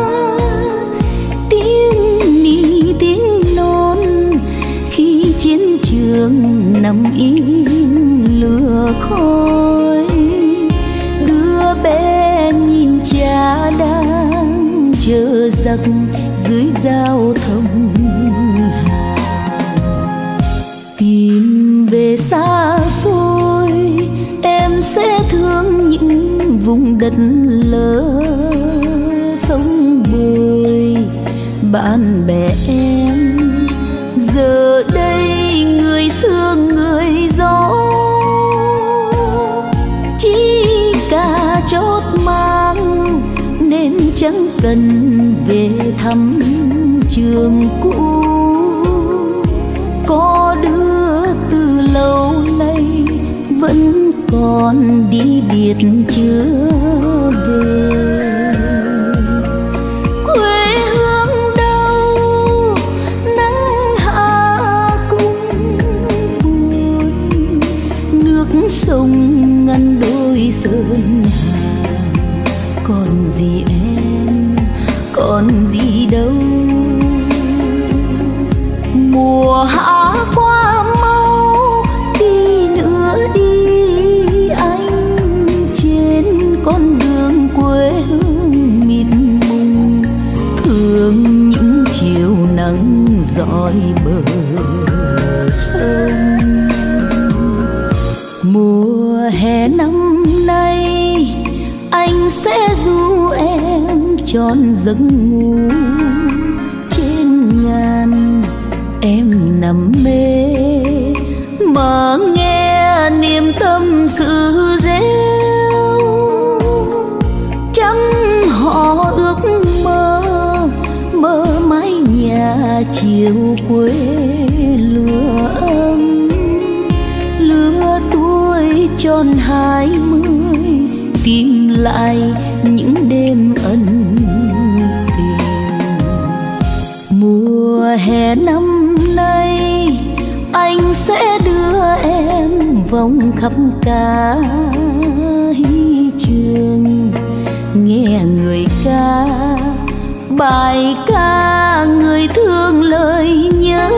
Tiếng nỉ tiếng nôn khi chiến nằm im lửa khói. Đứa bé nhìn cha đang chờ giặc dưới giao thông hàng. Tìm về xa xôi em sẽ thương những vùng đất lỡ sông bơi. Bạn bè em giờ đây người sương người gió, chỉ cả chót mang nên chẳng cần về thăm trường cũ. Có đứa từ lâu nay vẫn còn đi biệt chưa về. Quê hương đâu nắng hạ cũng buồn, nước sông ngăn đôi sơn hà. Còn gì em, còn gì đâu. Mùa hạ qua mau đi nữa đi anh, trên con đường quê hương mịt mùng. Thương những chiều nắng dọi bờ sông. Mùa hè năm nay anh sẽ du em tròn giấc ngủ. Trên ngàn em nằm mê mà nghe niềm tâm sự reo. Trăm họ ước mơ mơ mái nhà chiều quê lửa ấm. Lứa tuổi tròn hai mươi tìm lại những đêm ân tình. Mùa hè năm nay anh sẽ đưa em vòng khắp cả trường, nghe người ca bài ca người thương lời nhớ.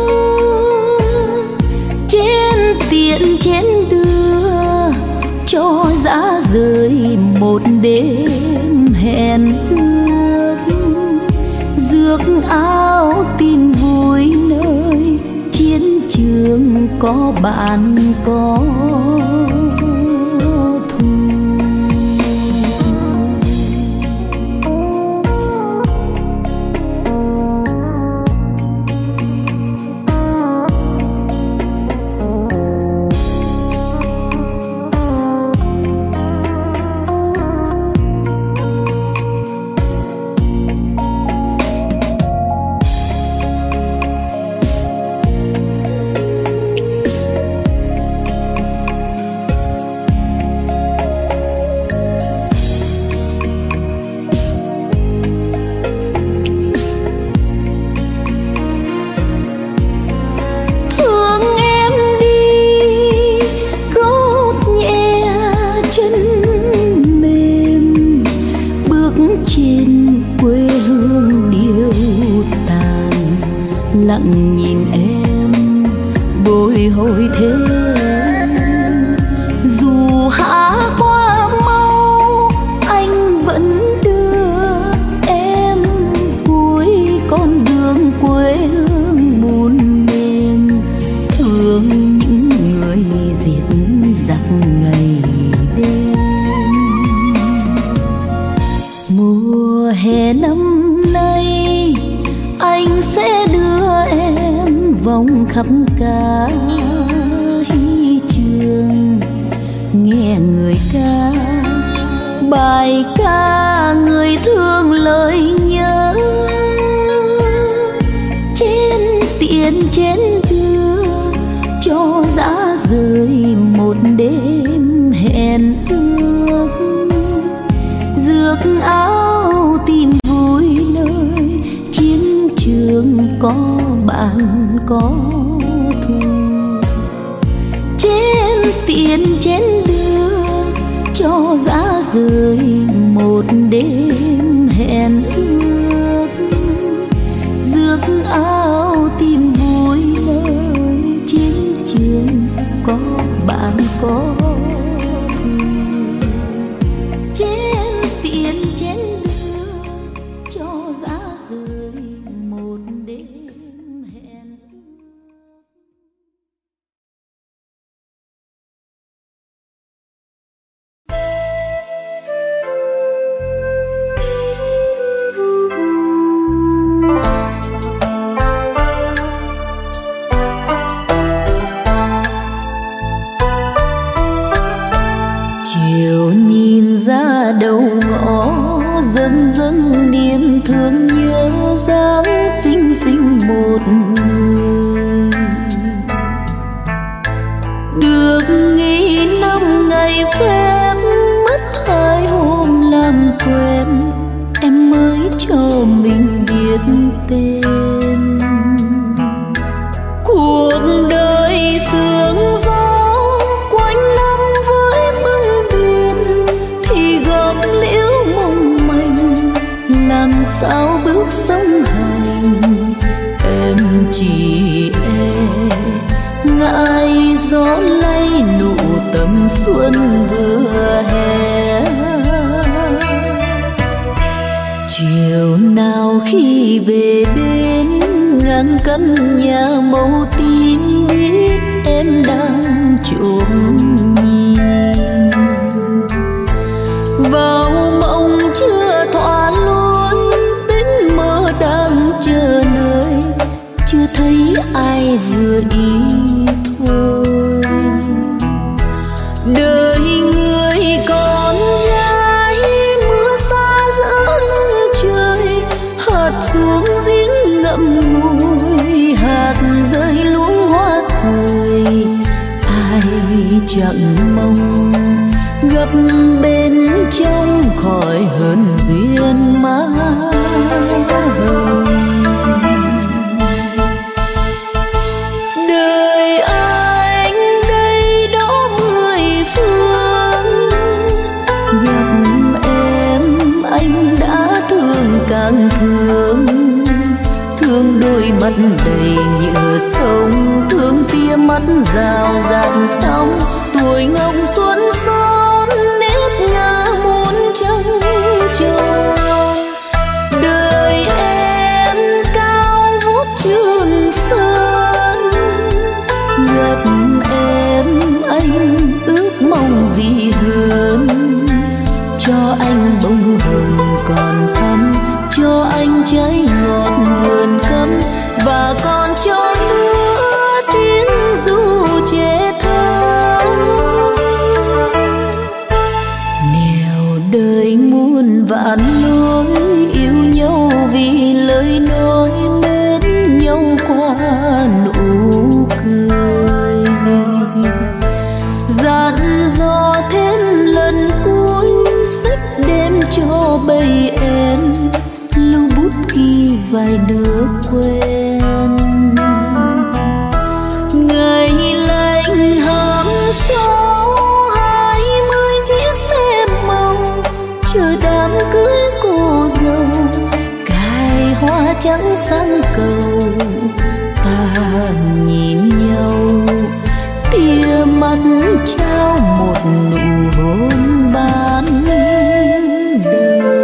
Trên tiện trên đưa cho dã rời một đêm hẹn ước. Rước áo tin vui nơi chiến trường có bạn có thù. Lặng nhìn em bồi hồi thế, dù hạ qua mau anh vẫn đưa em cuối con đường quê hương buồn đêm. Thương những người diệt giặc ngày đêm. Mùa hè năm nay anh sẽ đưa em vòng khắp cả trường, nghe người ca bài ca người thương lời nhớ. Trên tiền trên đưa cho dã rời một đêm hẹn ước. Rước áo tin vui nơi chiến trường có bạn có thù. Trên tiền trên đưa cho dã rời một đêm hẹn ước. Rước áo tin vui nơi chiến trường chiều nhìn ra đầu ngõ dâng dâng niềm thương nhớ dáng xinh xinh một người. Được nghĩ năm ngày phép mất hai hôm làm quen, em mới cho mình biết tên. Cuộc đời sương gió quanh năm với bưng biển, thì gom liễu mong manh làm sao bước song hành. Em chỉ e ngại gió lay nụ tầm xuân vừa hè. Chiều nào khi về đến ngang căn nhà màu tím, biết em đang trộm nhìn vào mộng chưa thỏa lối, bên mơ đang chờ nơi chưa thấy ai vừa ý thôi. Đời người con gái mưa xa giữa lưng trời, hạt xuống giếng ngậm ngùi, hạt rơi luống hoa cười. Ai chẳng mong gặp bên trong khỏi hơn duyên má hồng. Đời anh đây đó mười phương, gặp em anh đã thương càng thương. Thương đôi mắt đầy nhựa sông, thương tia mắt rào rạt sóng. Tuổi ngọc xuân son nét ngả muôn trăng tròn. Đời em cao vút Trường Sơn, gặp em anh ước mong gì hơn. Cho anh bông hồng còn thắm, cho anh trái ngọt vườn cấm, và còn cho nữa tiếng ru trẻ thơ. Nẻo đời muôn vạn lối, yêu nhau vì lời nói, mến nhau qua nụ cười. Dặn dò thêm lần cuối, sách đem cho bầy em lưu bút ghi vài đứa quen. Ngày lạnh hám sâu hai mươi chiếc xe màu, chờ đám cưới cô dâu cài hoa trắng sang cầu. Ta nhìn nhau tia mắt trao một nụ hôn ban đầu.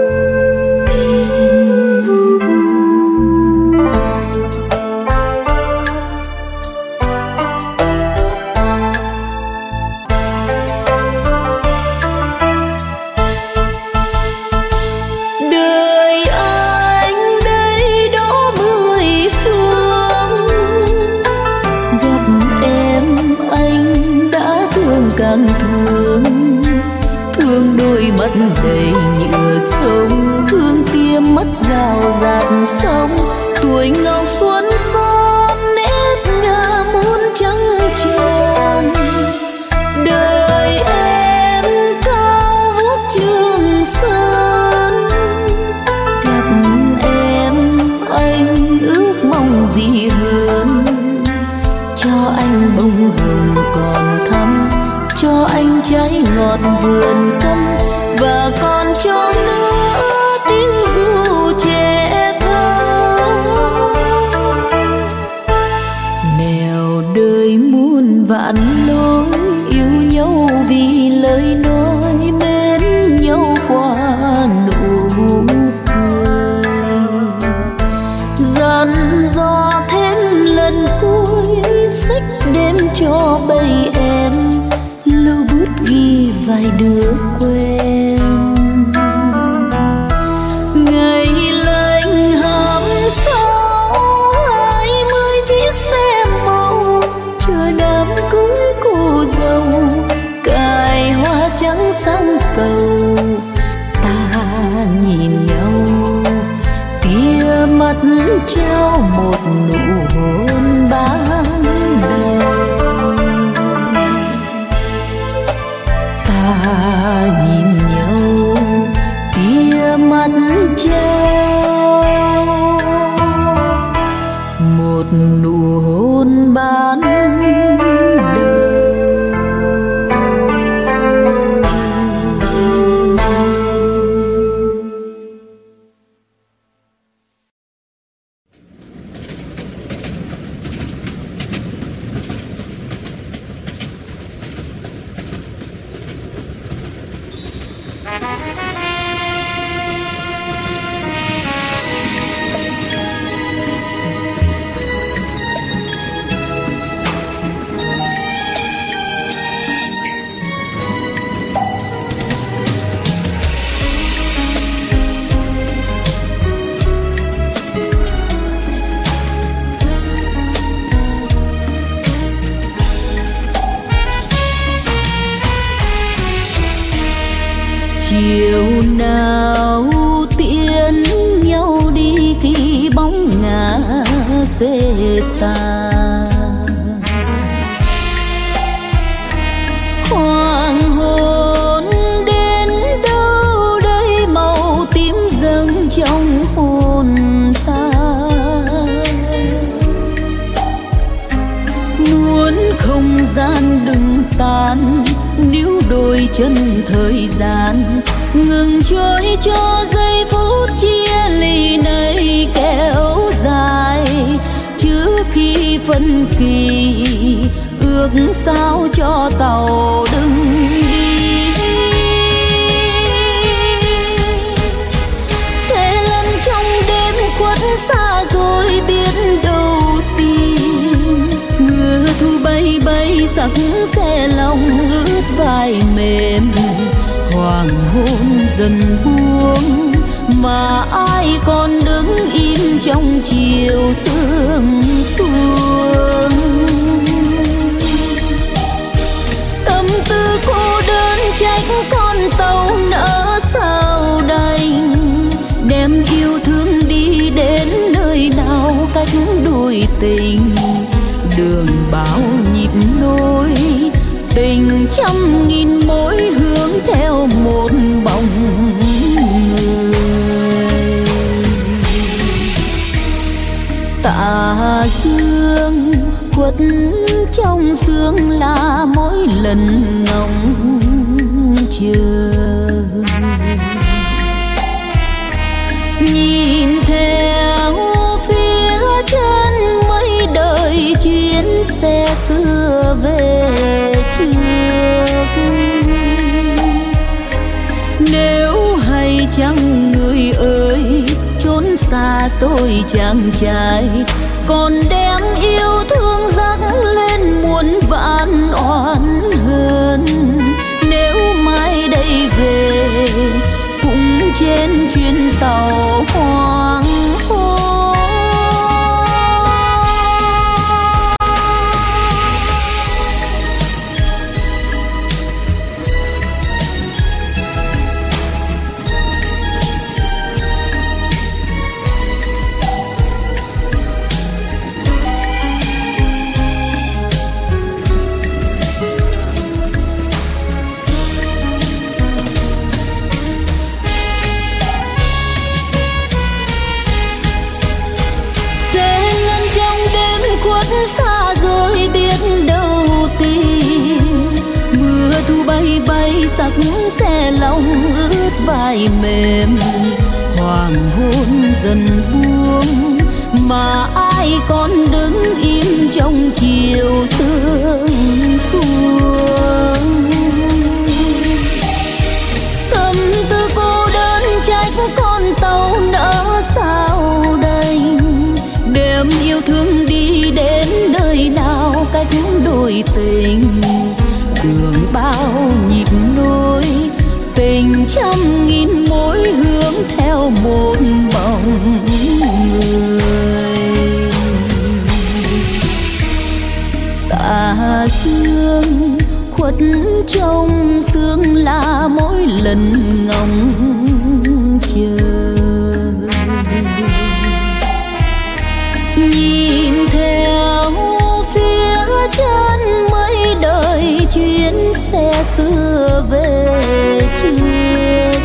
Càng thương, thương đôi mắt đầy nhựa sông, thương tia mắt rào rạt sóng. Tuổi ngọc xuân son nét ngả muôn trăng tròn. Đời em cao vút Trường Sơn, gặp em anh ước mong gì hơn. Cho anh bông hồng còn thắm, cho anh trái ngọt vườn cấm, và còn cho nữa tiếng ru trẻ thơ. Nẻo đời muôn vạn lối, yêu nhau vì lời nói, mến nhau qua nụ cười. Dặn dò thêm lần cuối, sách đem cho bầy em lưu bút ghi vài đứa quen. Ngày lạnh hám sâu hai mươi chiếc xe màu, chờ đám cưới cô dâu cài hoa trắng nắng sang cầu. Ta nhìn nhau, tia mắt trao một nụ hôn ban đầu. Ta nhìn nhau, tia mắt trao một nụ hôn ban đầu. Chiều nào tiễn nhau đi khi bóng ngả xê tàn. Hoàng hôn đến đâu đây, màu tím dâng trong hồn ta. Muốn không gian đừng tan, níu đôi chân thời gian ngừng trôi cho giây phút chia ly này kéo dài. Trước khi phân kỳ ước sao cho tàu đừng đi. Sẽ lăn trong đêm khuất xa rồi biết đâu tìm. Mưa thu bay bay sắc xe lòng ướt vai mềm. Hoàng hôn dần buông mà ai còn đứng im trong chiều sương xuống. Tâm tư cô đơn trách con tàu nỡ sao đành. Đem yêu thương đi đến nơi nào cách đôi tình. Đường bao nhịp nối, tình trăm nghìn mối hướng theo một bóng người. Tà dương khuất trong sương là mỗi lần ngóng chờ. Nhìn theo phía chân mấy đời chuyến xe xưa về trước. Nếu hay chăng người ơi trốn xa xôi chàng trai, còn đem yêu thương dắt lên muôn vạn oán hơn. Nếu mai đây về cũng trên chuyến tàu hoàng hôn. Xa rồi biết đâu tìm. Mưa thu bay bay sắc xe lòng ướt vai mềm. Hoàng hôn dần buông mà ai còn đứng im trong chiều sương xuống. Tâm tư cô đơn trách con tàu nỡ sao đành. Đem yêu thương đi đến nơi nào cách đôi tình. Đường bao nhịp nối, tình trăm nghìn mối hướng theo một bóng người. Tà dương khuất trong sương lá lần ngóng chờ. Nhìn theo phía chân mây đời chuyến xe xưa về trước.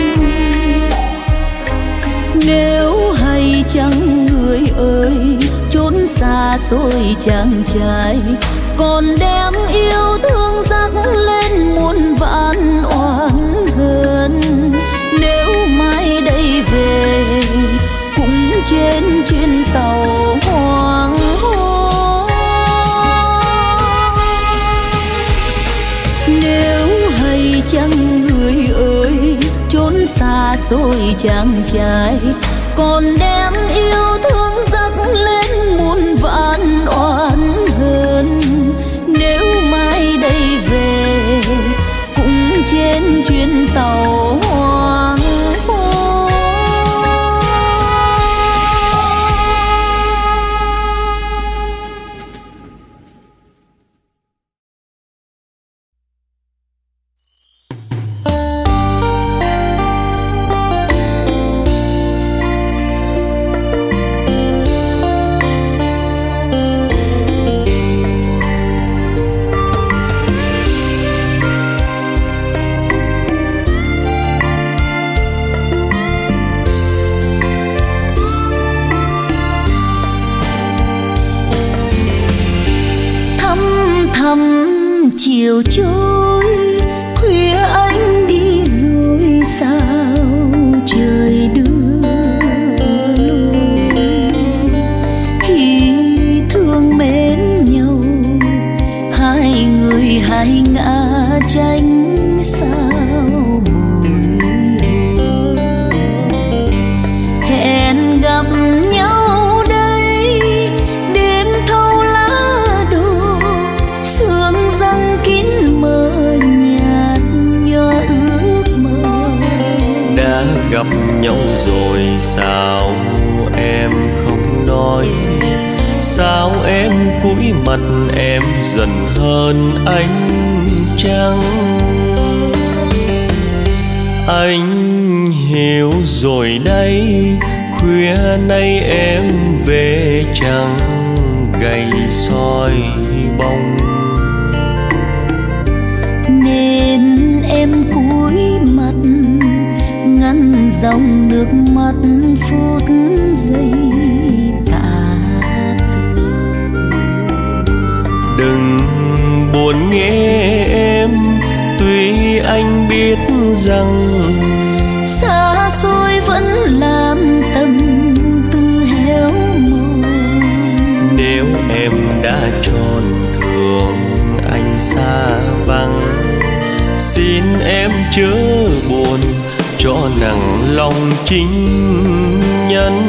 Nếu hay chăng người ơi trốn xa xôi chàng trai, còn đem yêu thương dắt lên muôn vạn oán hờn. Nếu mai đây về cũng trên chuyến tàu hoàng hôn. Nếu hay chăng người ơi trốn xa xôi chàng trai, còn đem yêu thương dắt lên muôn vạn oán hờn. Nếu mai đây về cũng trên chuyến tàu hoàng hôn. Chiều trôi khuya anh đi rồi sao trời đưa lối. Khi thương mến nhau hai người hai ngã tranh sao bồi hồi. Hẹn gặp nhau đây đêm thâu lá đổ, sương răng kín mờ nhạt nhòa ước mơ. Đã gặp nhau rồi sao em không nói, sao em cúi mặt em dần hơn ánh trăng. Anh hiểu rồi đây khuya nay em về chẳng gầy soi bóng, nên em cúi mặt ngăn dòng nước mắt phút giây tả từ. Đừng buồn nghe em, tuy anh biết rằng xa xôi vẫn làm tâm tư héo mòn. Nếu em đã tròn thương anh xa vắng, xin em chớ buồn cho nặng lòng chính nhân.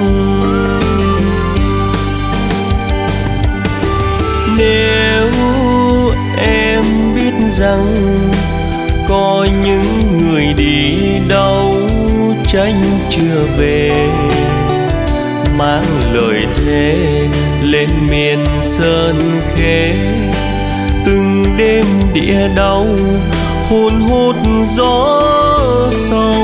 Nếu em biết rằng có những người đi đâu tranh chưa về, mang lời thề lên miền sơn khê, từng đêm địa đau hôn hút gió sâu.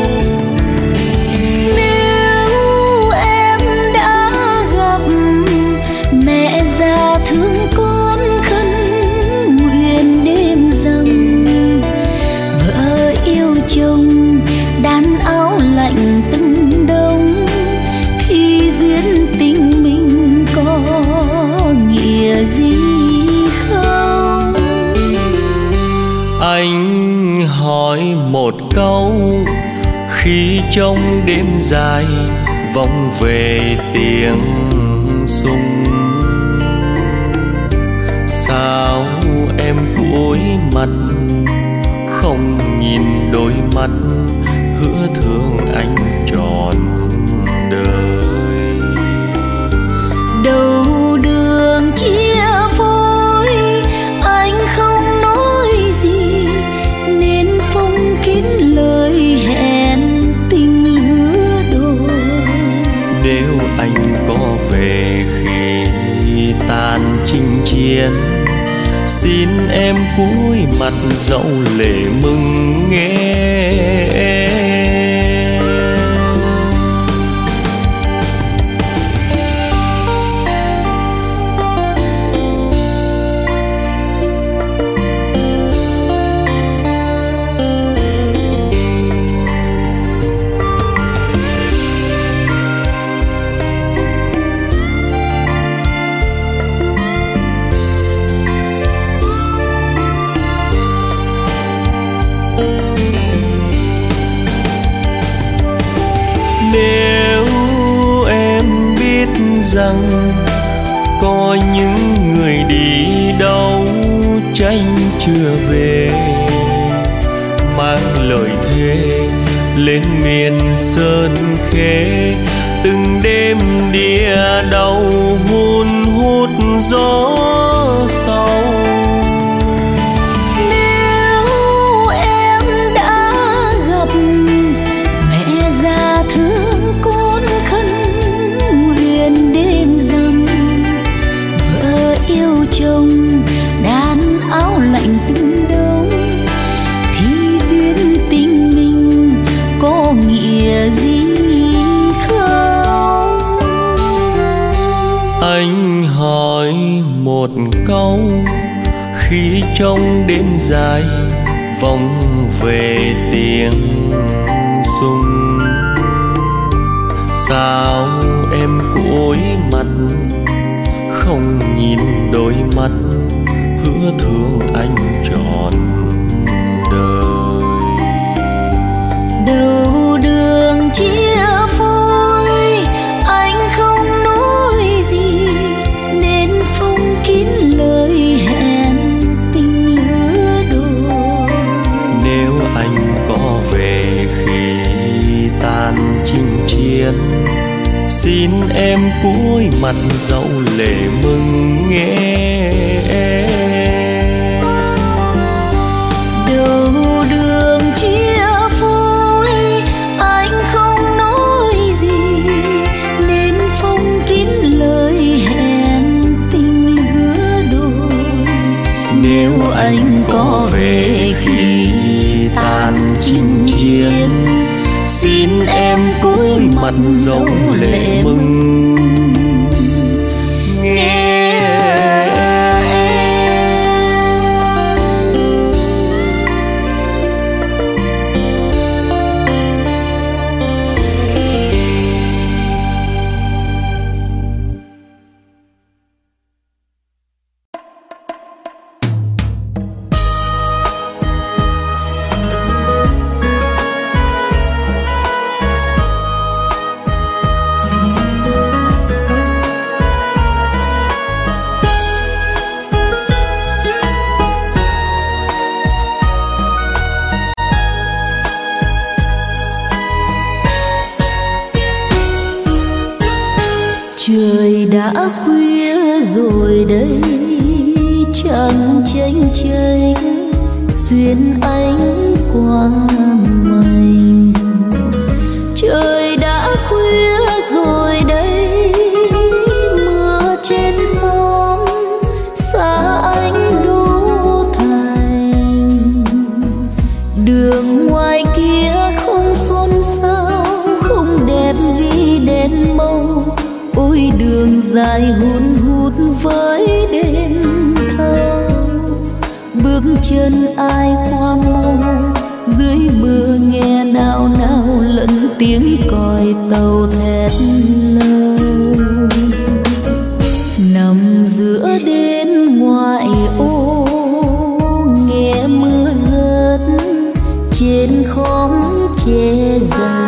Nếu em đã gặp mẹ già thương con khấn nguyện đêm rằng vợ yêu chồng đan áo lạnh từng đông, thì duyên tình mình có nghĩa gì không? Anh hỏi một câu khi trong đêm dài vọng về tiếng sung, sao em cúi mặt không nhìn đôi mắt hứa thương anh trọn đời. Đầu đường chia phôi anh không nói gì, nên phong kín lời hẹn tình lứa đôi. Nếu anh có về khi tan chinh chiến, xin em cúi mặt dẫu lệ mừng nghe rằng có những người đi đâu tranh chưa về, mang lời thề lên miền sơn khê, từng đêm đìa đau hun hút gió sau. Nếu em đã gặp mẹ già thương con khấn nguyện đêm rằm, vợ yêu chồng đan áo lạnh từng đông, thì duyên tình mình có nghĩa gì không? Anh hỏi một câu khi trong đêm dài vòng về tiếng sung, sao em cúi mặt không nhìn đôi mắt hứa thương anh trọn đời. Đầu đường chia phôi anh không nói gì, nên phong kín lời hẹn tình lứa đôi. Nếu anh có về khi tan chinh chiến, xin em cúi mặt dẫu lệ mừng nghe. Đầu đường chia phôi anh không nói gì, nên phong kín lời hẹn tình lứa đôi. Nếu anh có về khi tan chinh chiến, xin em cúi mặt dẫu lệ mừng nghe. Trời đã khuya rồi đây, trăng chênh chênh xuyên ánh qua mây. Trời đã khuya rồi đây, mưa trên sông xa anh đô thành. Đường ngoài kia không xôn xao, không đẹp vì đèn màu. Ôi đường dài hun hút với đêm thâu, bước chân ai qua mông, dưới mưa nghe nao nao lẫn tiếng còi tàu thét lâu. Nằm giữa đêm ngoại ô, nghe mưa rớt trên khóm tre già,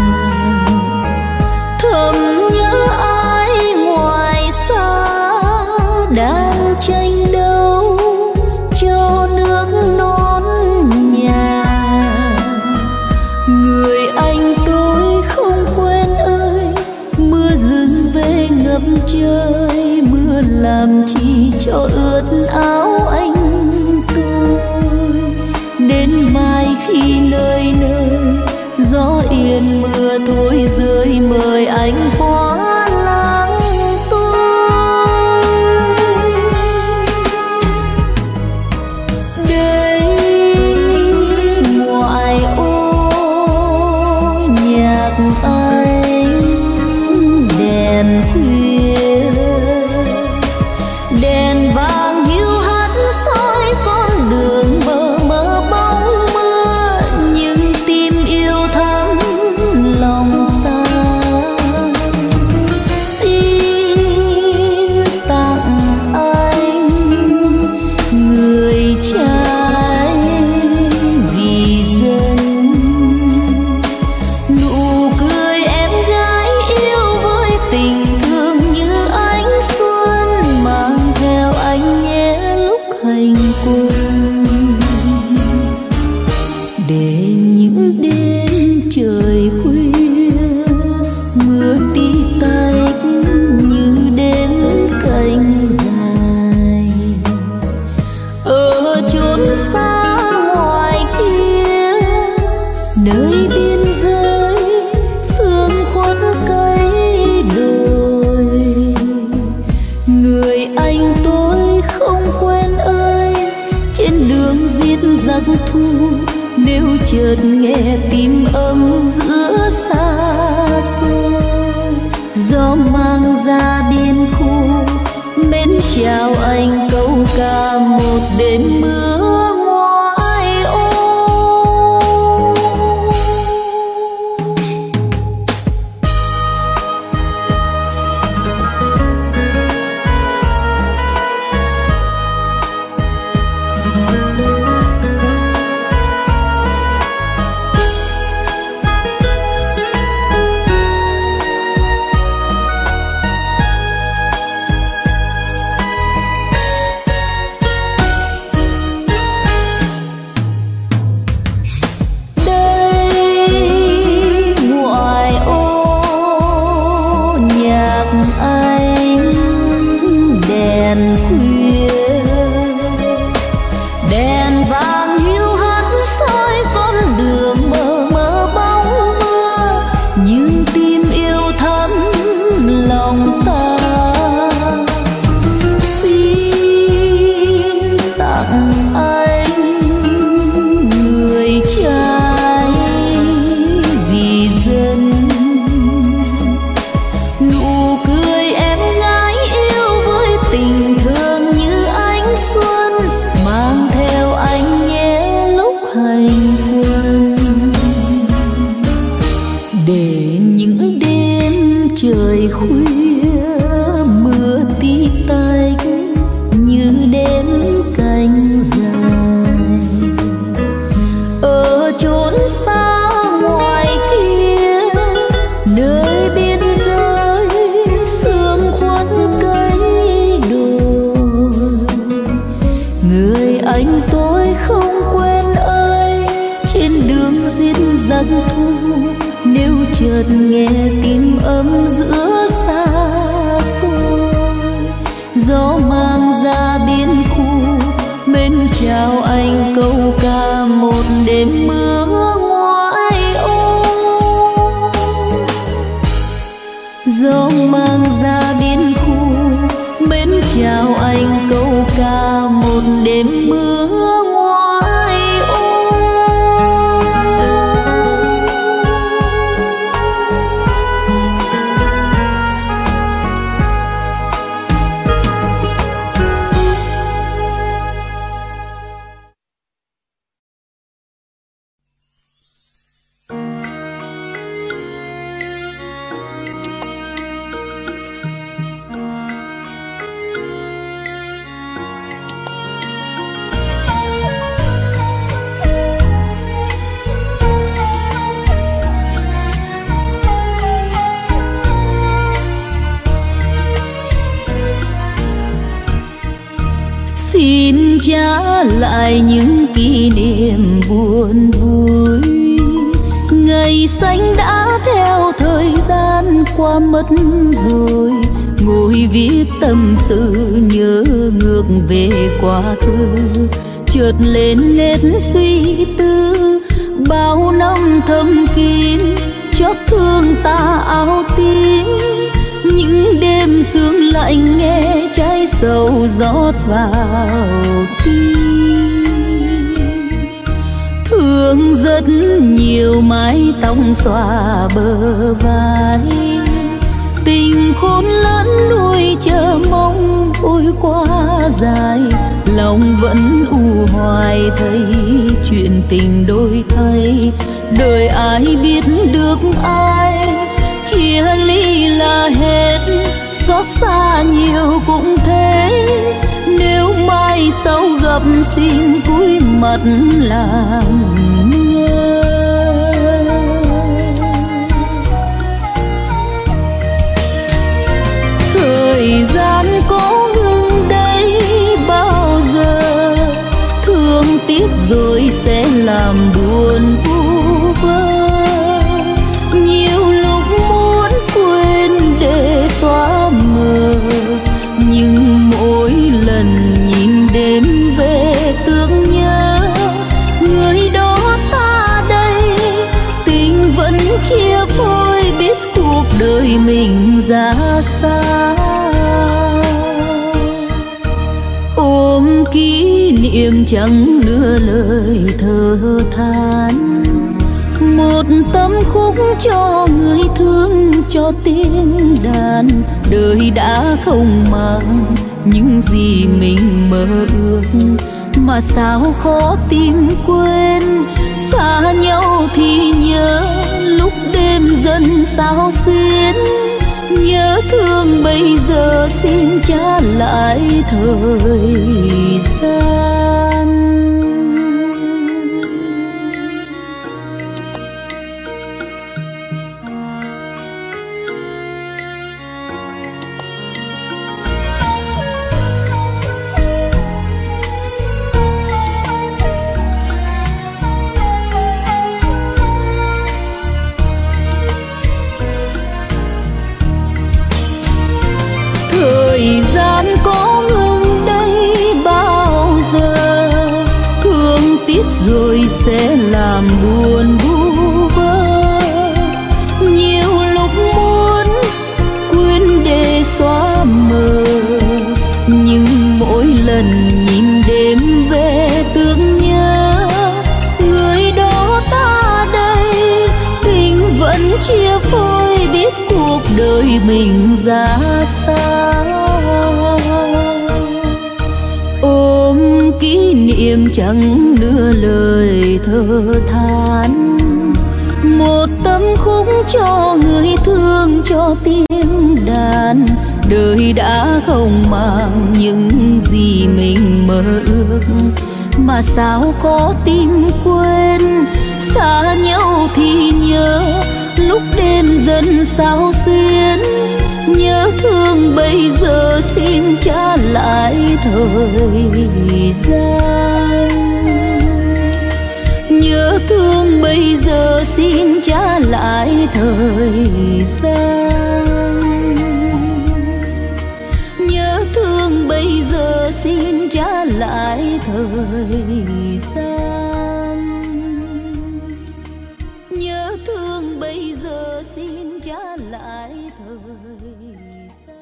thầm nhớ ai ngoài xa đang tranh đấu cho nước non nhà. Người anh tôi không quên ơi, mưa dừng về ngập trời, mưa làm chi cho ướt áo anh tôi. Đến mai khi nơi nơi gió yên mưa thôi rơi, mời anh qua làng tôi. Đây ngoại ô nhạc anh đèn khuya, đèn vàng hiu hắt soi con đường mờ mờ bóng mưa, nhưng tim yêu thắm lòng ta. để những đêm trời khuya mưa tí tách như đêm cánh dài ở chốn xa ngoài kia nơi biên giới sương khuất cây đồi. Người anh tôi không quen ơi, trên đường giết giặc thu nếu chợt nghe tim ấm giữa xa xôi. Gió mang ra biên khu mến chào anh câu ca một đêm mưa ngoại ô. Chợt nghe tim ấm giữa xa xôi. Gió mang ra biên khu mến chào anh câu ca một đêm mưa ngoại ô. Gió mang ra biên khu mến chào anh câu ca một đêm mưa ngoại ô. Xin trả lại những kỷ niệm buồn vui, ngày xanh đã theo thời gian qua mất rồi. Ngồi viết tâm sự nhớ ngược về quá khứ, chợt lên nét suy tư bao năm thầm kín chót thương ta áo tím. Những đêm sương lạnh nghe trái sầu rót vào tim. Thương rất nhiều mái tóc xòa bờ vai, tình khôn lẫn nuôi chờ mong ôi quá dài. Lòng vẫn u hoài thấy chuyện tình đôi thay, đời ai biết được ai. Chia ly là hết, xót xa nhiều cũng thế. Nếu mai sau gặp xin cúi mặt làm ngơ. Thời gian có ngừng đây bao giờ, thương tiếc rồi sẽ làm buồn vu vơ. Nhiều lúc muốn quên để xóa mờ, nhưng mỗi lần nhìn đêm về tưởng nhớ người đó ta đây. Tình vẫn chia phôi, biết cuộc đời mình ra sao. Ôm kỷ niệm chẳng nửa lời thở than, một tâm khúc cho người thương, cho tiếng đàn. Đời đã không mang những gì mình mơ ước, mà sao khó tìm quên. Xa nhau thì nhớ lúc đêm dần sao xuyến, nhớ thương bây giờ xin trả lại thời gian. Thời gian có ngừng đây bao giờ, thương tiếc rồi sẽ làm buồn vu vơ. Nhiều lúc muốn quên để xóa mờ, nhưng mỗi lần nhìn đêm về tưởng nhớ người đó ta đây. Tình vẫn chia phôi, biết cuộc đời mình ra sao. Ôm kỷ niệm chẳng nửa lời thở than, một tâm khúc cho người thương, cho tiếng đàn. Đời đã không mang những gì mình mơ ước, mà sao có tìm quên. Xa nhau thì nhớ lúc đêm dần sao xuyến, nhớ thương bây giờ xin trả lại thời gian. Nhớ thương bây giờ xin trả lại thời gian. Nhớ thương bây giờ xin trả lại thời gian. Nhớ thương bây giờ xin trả lại thời gian.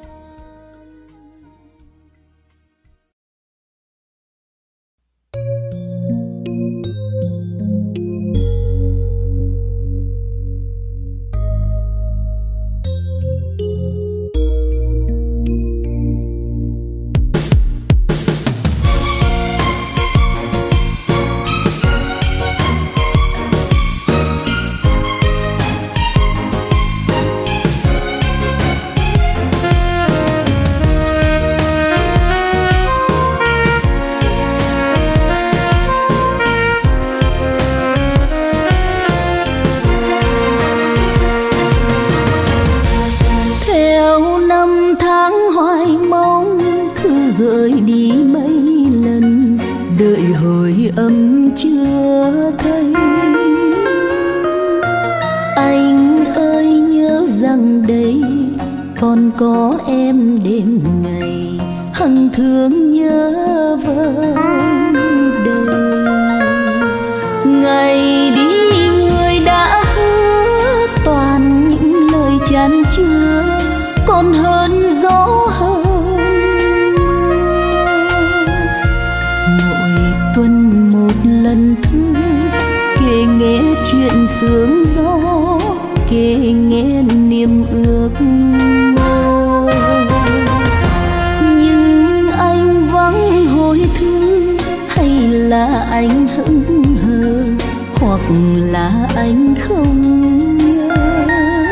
Gửi đi mấy lần đợi hồi âm chưa thấy. Anh ơi nhớ rằng đây còn có em đêm ngày, hằng thương nhớ vơi đầy. Ngày đi người đã hứa toàn những lời chan chứa, còn hơn gió hơn lần thứ kể nghe chuyện sương gió, kể nghe niềm ước mơ. Nhưng anh vắng hồi thư, hay là anh hững hờ, hoặc là anh không nhớ.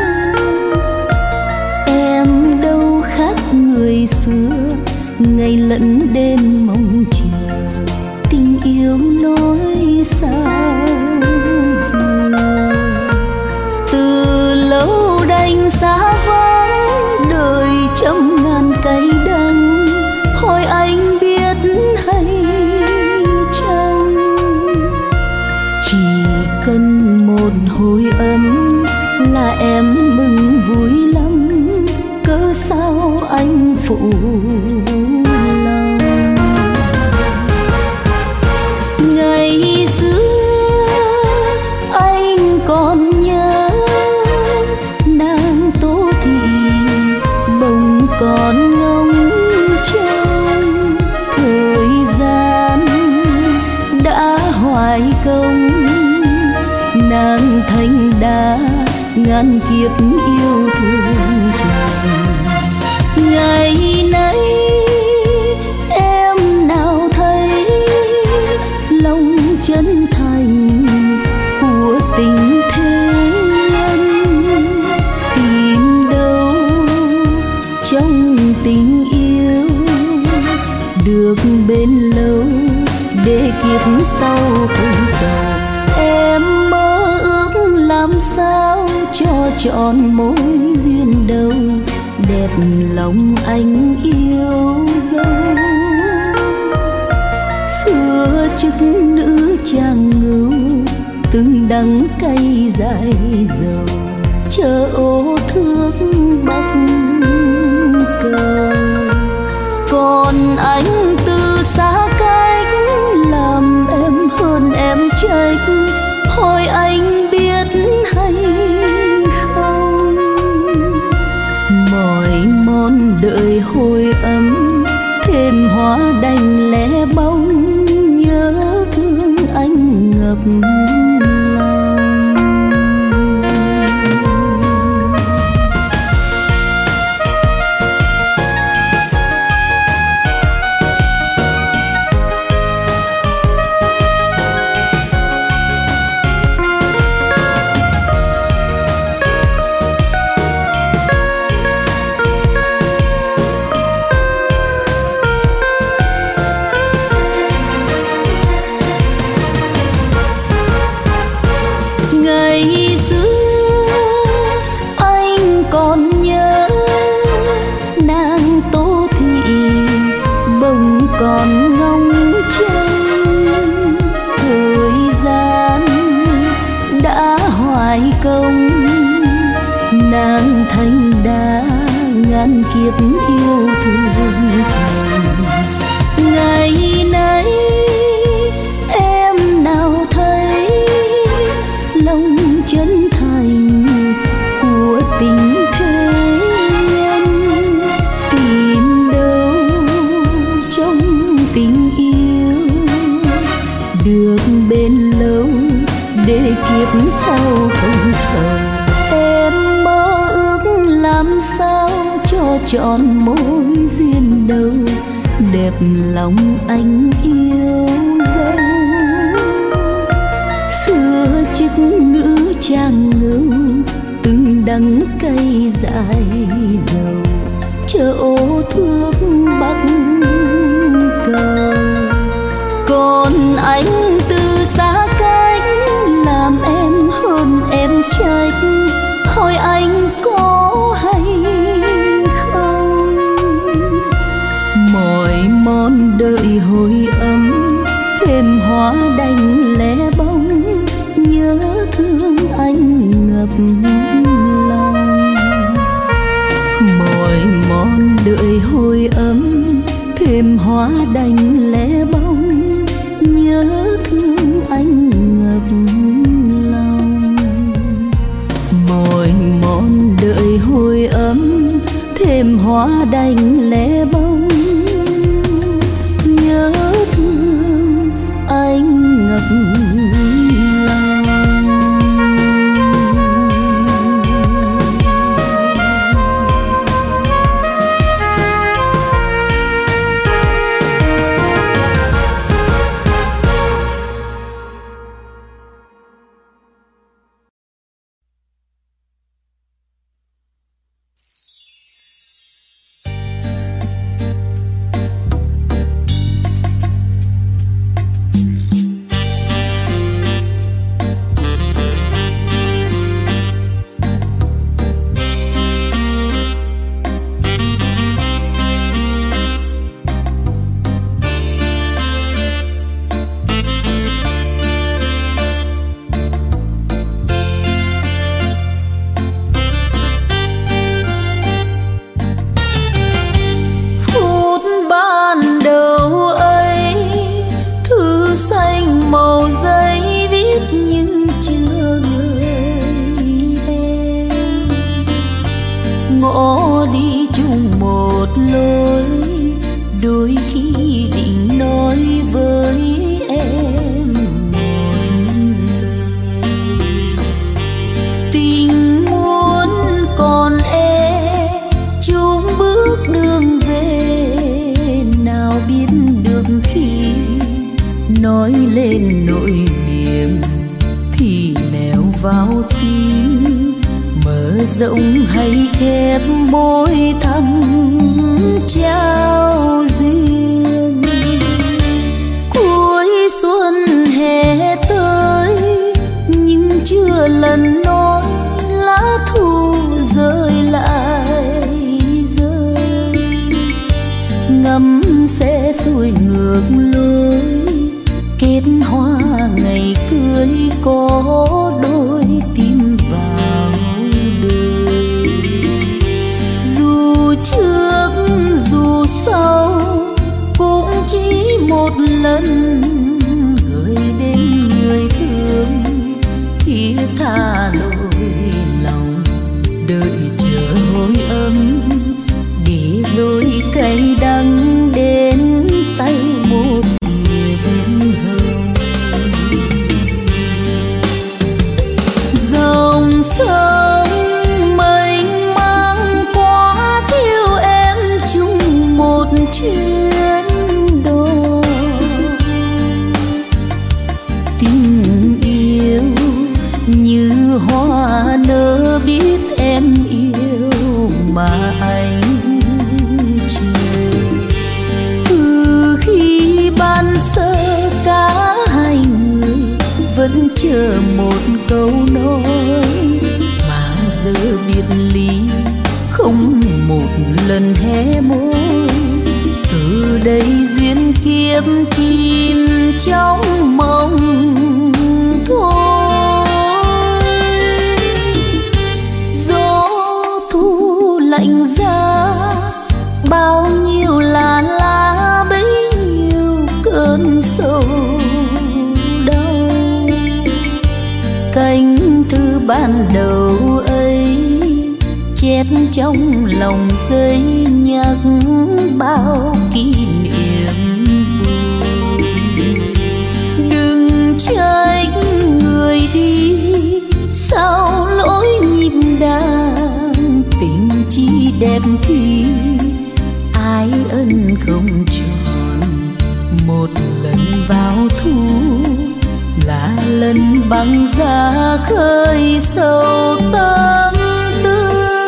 Em đâu khác người xưa, ngày lẫn đêm mong chờ, tình yêu nói sao vừa. Từ lâu đành xa vắng, đời trăm ngàn cay đắng, hỏi anh biết hay chăng. Chỉ cần một hồi ấm là em mừng vui lắm, cớ sao anh phụ lòng. Ngày xưa anh còn nhớ nàng Tô Thị bồng còn ngóng trông, thời gian đã hoài công nàng thành đá ngàn kiếp yêu thương chồng. Ngày nay em nào thấy lòng chân thành của tình thế nhân, tìm đâu trong tình yêu được bên lâu để kiếp sau không giàu. Em mơ ước làm sao cho trọn mối duyên đầu, đẹp lòng anh yêu dấu. Xưa chức nữ trang ngưu từng đắng cay dài dầu, chờ ô thước bắc cầu. Còn anh từ xa cách làm em hơn em trách, hỏi anh biết hay không. Mỏi mòn đợi hồi ấm thêm hóa đành lẻ bóng, nhớ thương anh ngập lòng. Nàng thành đá ngàn kiếp yêu thương chồng. Ngày nay em nào thấy lòng chân thành của tình thế nhân, tìm đâu trong tình yêu được bên lâu để kiếp sau không sầu. Em mơ ước làm sao cho trọn mối duyên đầu, đẹp lòng anh yêu dấu. Xưa chức nữ trang ngưu từng đắng cay dài dầu, chờ ô thước bắc cầu. Còn anh từ xa cách làm em hơn em trách, hỏi anh có hay không. Mỏi mòn đợi hồi ấm thêm hóa đành lẻ bóng, nhớ thương anh ngập lòng. Mỏi mòn đợi hồi ấm thêm hóa đành lẻ bóng, nhớ thương anh ngập lòng. Mỏi mòn đợi hồi ấm thêm hóa đành lẻ bóng, nhớ thương anh ngập lòng. lên nỗi niềm thì nèo vào tim, mở rộng hay khép môi thắm trao duyên. Cuối xuân hè tới nhưng chưa lần nói lá thu rơi lại rơi, ngắm sẽ xuôi ngược lối kết hoa ngày cưới có đôi tim vào đời. Dù trước dù sau cũng chỉ một lần gửi đến người thương thiết tha lỗi lòng, đợi chờ hồi âm để rồi cay đắng đến tay một thiệp hồng. Dòng sông mênh mang quá thiếu em chung một chuyến đò, tình yêu như hoa nở biết em yêu mà anh chờ. Từ khi ban sơ cả hai người vẫn chờ một câu nói, mà giờ biệt ly không một lần hé môi. Từ đây duyên kiếp chìm trong mộng thôi. Gió thu lạnh giá bao nhiêu là lá bấy nhiêu cơn sầu đau. Cánh thư ban đầu ấy chét trong lòng giấy nhắc bao kỷ niệm buồn. Đừng trách người đi sao lỗi nhịp đàn, tình chỉ đẹp khi ai ân không tròn. Một lần vào thu là lần băng giá khơi sâu tâm tư.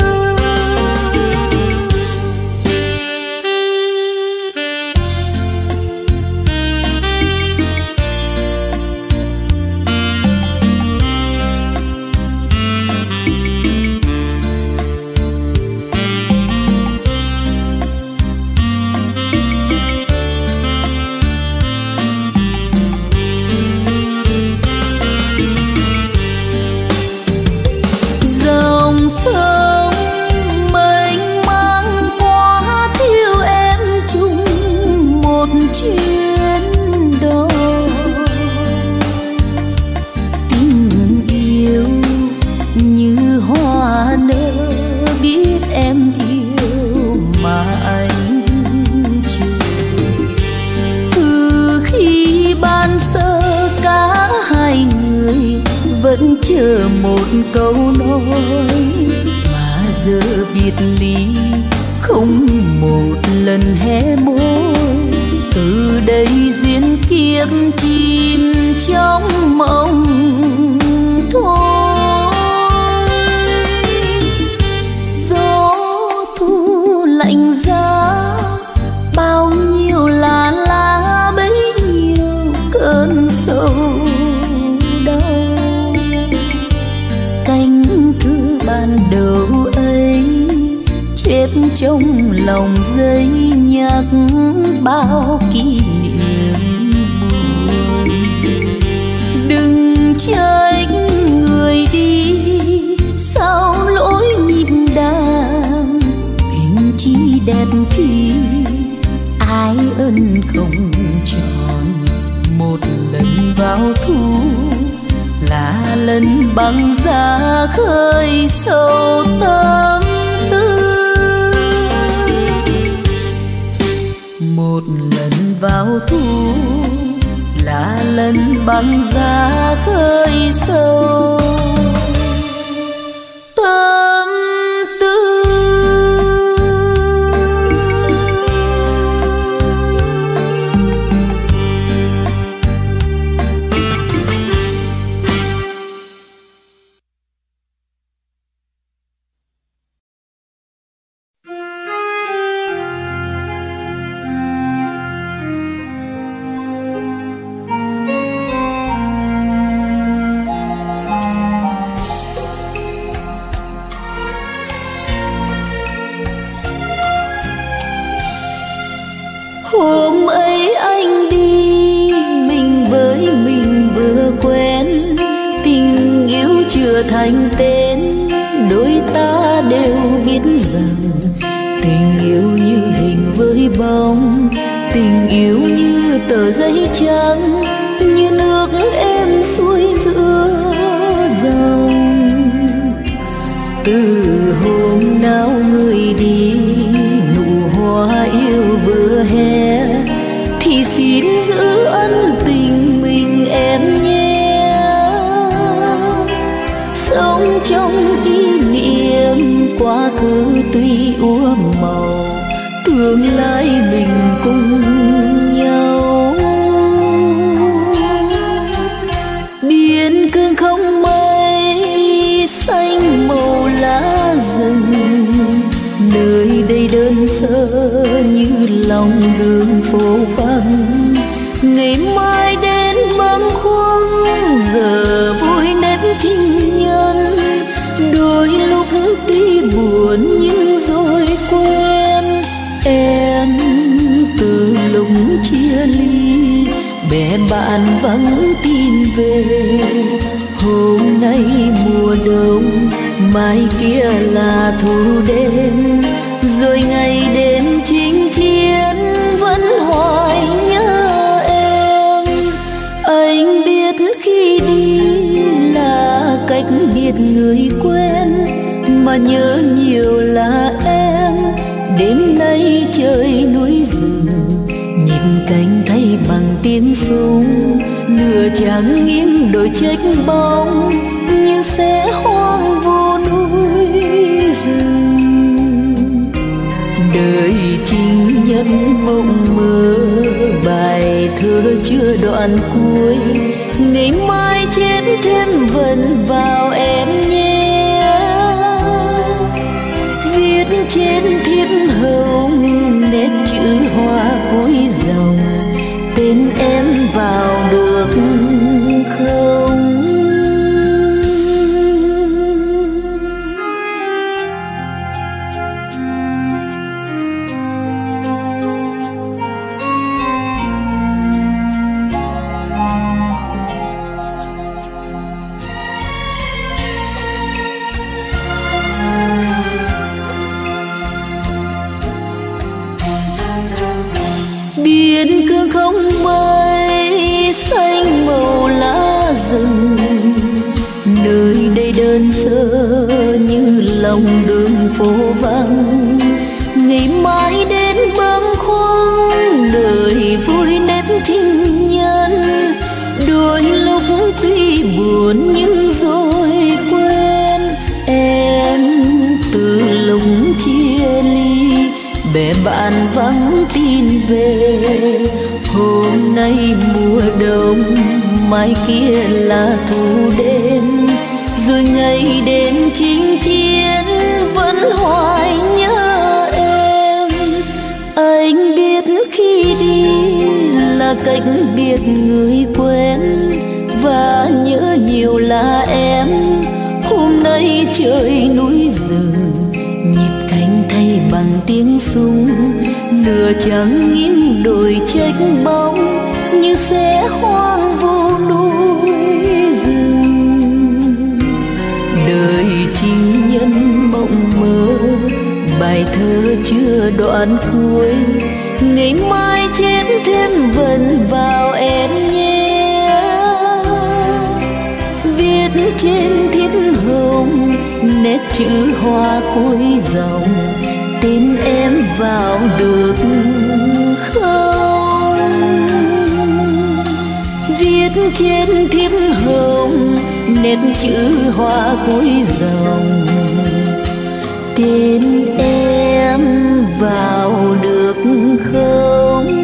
Sông mênh mang quá thiếu em chung một chuyến đò. Tình yêu như hoa nở biết em yêu mà anh chờ. Từ khi ban sơ cả hai người vẫn chờ một câu nói, mà giờ biệt ly không một lần hé môi. Từ đây duyên kiếp chìm trong mộng thôi. Gió thu lạnh giá bao nhiêu là lá bấy nhiêu cơn sầu đau. Cánh thư ban đầu ấy chết trong lòng giấy nhắc bao kỷ niệm buồn. Đừng trách người đi sao lỗi nhịp đàn, tình chỉ đẹp khi ai ân không tròn. Một lần vào thu là lần băng giá khơi sâu tâm tư. Một lần vào thu là lần băng giá khơi sâu tâm tư. chưa thành tên, đôi ta đều biết rằng tình yêu như hình với bóng, tình yêu như tờ giấy trắng, như nước êm xuôi giữa dòng. Từ hôm nào người đi, nụ hoa yêu vừa hé, thì xin giữ ân tình mình em nhé. Sống trong kỷ niệm quá khứ tuy úa màu, tương lai mình cùng nhau. Biển cương không mây, xanh màu lá rừng, nơi đây đơn sơ như lòng đường phố vắng. Ngày mai đến bâng khuâng, giờ vui nét情nhân, đôi lúc tuy buồn nhưng rồi quên. Em từ lúc chia ly, bè bạn vắng tin về. Hôm nay mùa đông, mai kia là thu đến, rồi ngày đêm chinh chiến vẫn hoài nhớ em. Anh biết khi đi là cách biệt người quen, mà nhớ nhiều là em. Đêm nay trời núi rừng, nhìn cánh thay bằng tiếng súng, nửa trắng nghiêng đổi trách bóng, như sẽ hoang vô núi rừng. Đời情nhân mộng mơ, bài thơ chưa đoạn cuối, ngày mai chết thêm vần vào em nhé. Viết trên thiếp hồng, nét chữ hoa cuối dòng, tên em vào được không? Biển cương không mây, xanh màu lá rừng, nơi đây đơn sơ như lòng đường phố vắng. Ngày mai đến bâng khuâng, đời vui nét情nhân, đôi lúc tuy buồn nhưng rồi quên. Em từ lúc chia ly, bè bạn vắng tin về. Hôm nay mùa đông, mai kia là thu đến, rồi ngày đêm chinh chiến vẫn hoài nhớ em. Anh biết khi đi là cách biệt người quen, và nhớ nhiều là em. Hôm nay trời núi rừng, nhịp cánh thay bằng tiếng súng, nửa trắng nghiêng đổi trách bóng, như sẽ hoang vô núi rừng. Đời情nhân mộng mơ, bài thơ chưa đoạn cuối, ngày mai chết thêm vần vào em nhé. Viết trên thiếp hồng, nét chữ hoa cuối dòng, tên em vào được không? Viết trên thiếp hồng, nét chữ hoa cuối dòng, tên em vào được không?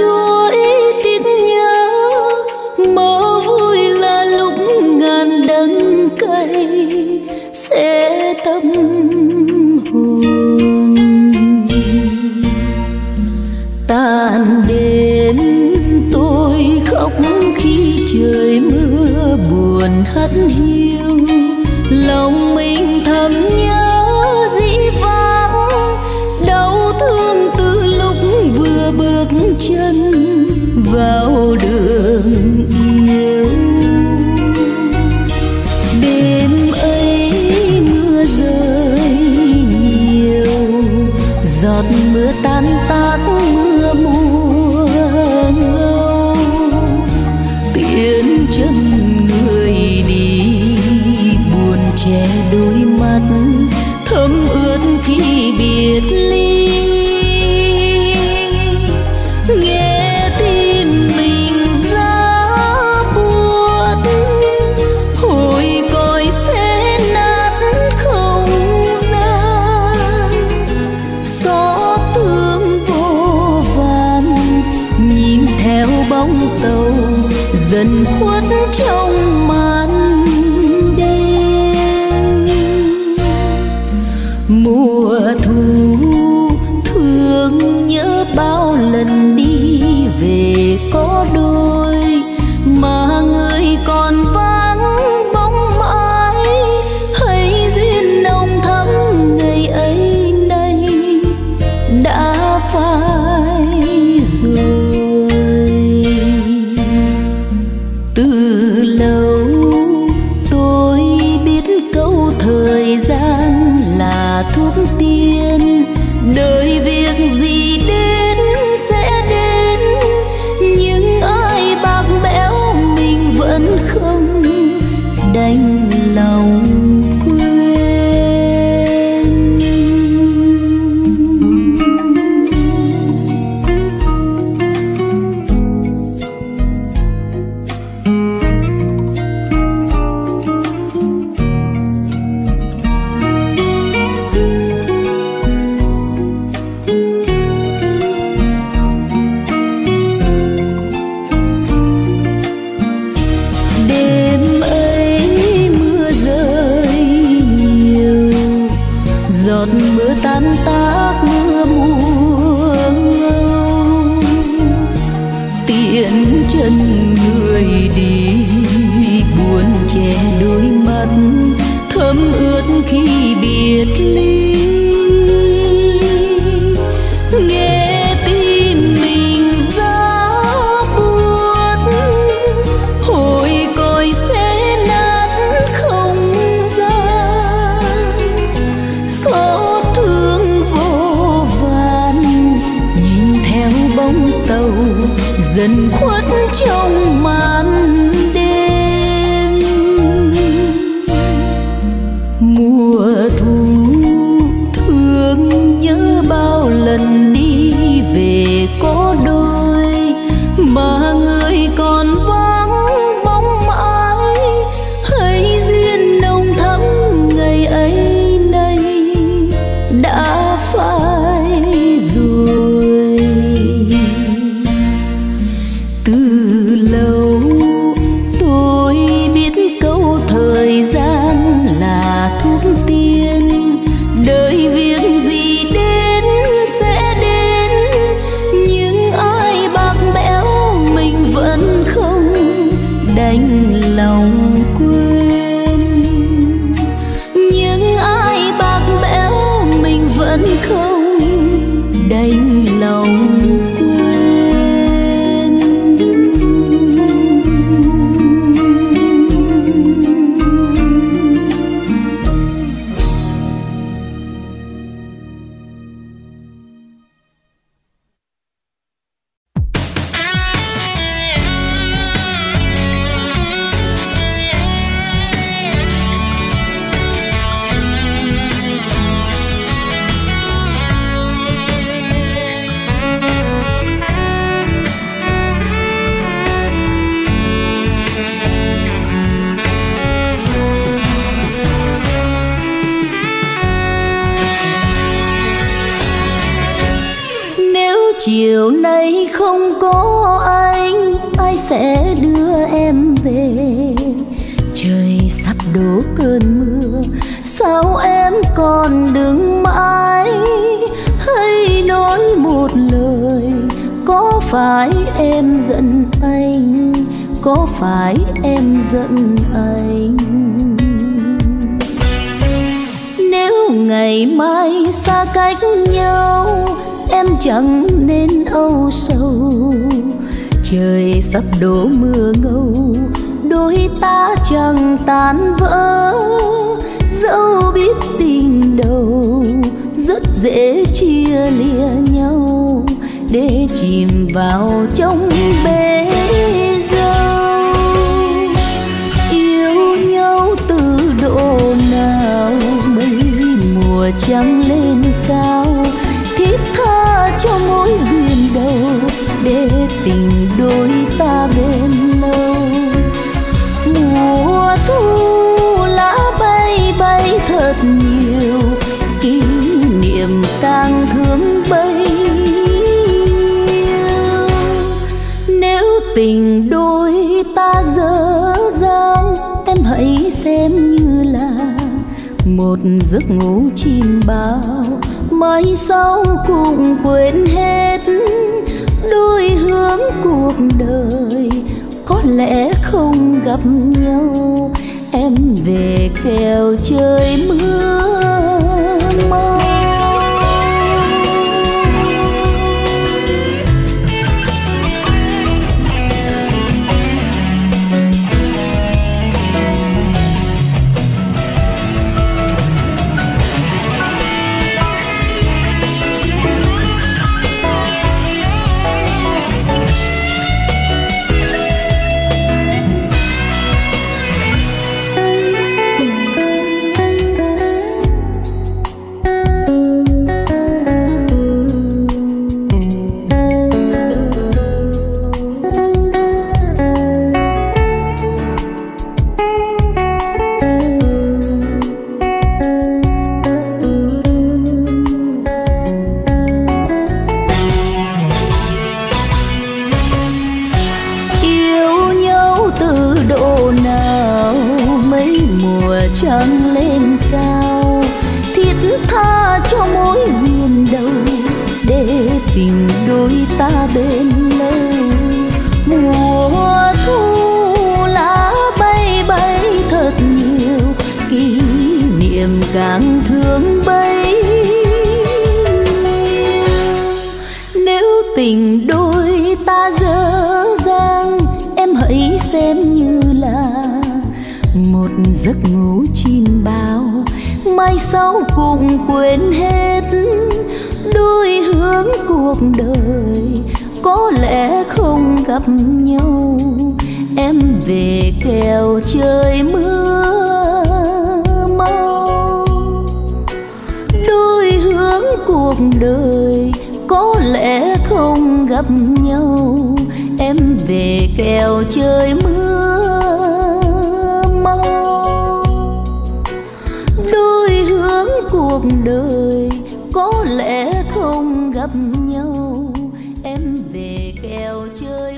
chuỗi tiếc nhớ, mơ vui là lúc ngàn đắng cay sẽ tâm hồn. Tàn đêm tôi khóc khi trời mưa buồn hắt hiu, lòng mình thầm nhớ dĩ vãng, đau thương từ lúc vừa bước chân vào đường yêu. Đêm ấy mưa rơi nhiều, giọt mưa tan tác mưa mùa ngâu, tiễn chân người đi buồn che đôi mắt thấm ướt khi biệt ly. Nghe tim mình giá buốt, hồi còi sẽ nát không gian, xót thương vô vàn nhìn theo bóng tàu dần khuất trong màn đêm. Mùa thu thương nhớ bao lần đi về có đôi, mà người còn vắng bóng mãi. Hãy duyên nồng thắm ngày ấy nay đã phai rồi. Từ lâu tôi biết câu thời gian là thuốc tiên, đời việc gì đến sẽ đến, nhưng ai bạc bẽo mình vẫn không đành lòng quên. Đêm ấy mưa rơi nhiều, giọt mưa tan tác mưa mùa ngâu, tiễn chân người đi buồn che đôi mắt thấm ướt khi biệt ly. Nghe tim mình giá buốt, hồi còi sẽ nát không gian, xót thương vô vàn nhìn theo bóng tàu dần khuất trong màn đêm. Mùa thu thương nhớ bao lần đi về có đôi, mà người còn vắng bóng mãi. Hãy duyên nồng thắm ngày ấy nay đã phai rồi. Từ lâu tôi biết câu thời gian là thuốc tiên, chiều nay không có anh, ai sẽ đưa em về? Trời sắp đổ cơn mưa, sao em còn đứng mãi? Hãy nói một lời, có phải em giận anh? Có phải em giận anh? Nếu ngày mai xa cách nhau, em chẳng nên âu sầu. Trời sắp đổ mưa ngâu, đôi ta chẳng tan vỡ. Dẫu biết tình đầu rất dễ chia lìa nhau, để chìm vào trong bể dâu. Yêu nhau từ độ nào mấy mùa trăng lên cao, thiết tha cho mối duyên đầu, để tình đôi ta bên lâu. Mùa thu lá bay bay thật nhiều, kỷ niệm càng thương bấy nhiêu. Nếu tình đôi ta dở dang, em hãy xem như là một giấc ngủ chim bao, mai sau cũng quên hết. Đôi hướng cuộc đời có lẽ không gặp nhau, em về kẻo trời mưa mau. Trăng lên cao, thiết tha cho mối duyên đầu, để tình đôi ta bên lâu. Mùa thu lá bay bay thật nhiều, kỷ niệm càng thương bấy nhiêu. Nếu tình đôi ta dở dang, em hãy xem như là một giấc ngủ chim bao, mai sau cũng quên hết. Đôi hướng cuộc đời có lẽ không gặp nhau, em về kẻo trời mưa mau. Đôi hướng cuộc đời có lẽ không gặp nhau, em về kẻo trời mưa mau. Đôi hướng cuộc đời có lẽ không gặp nhau, em về kẻo trời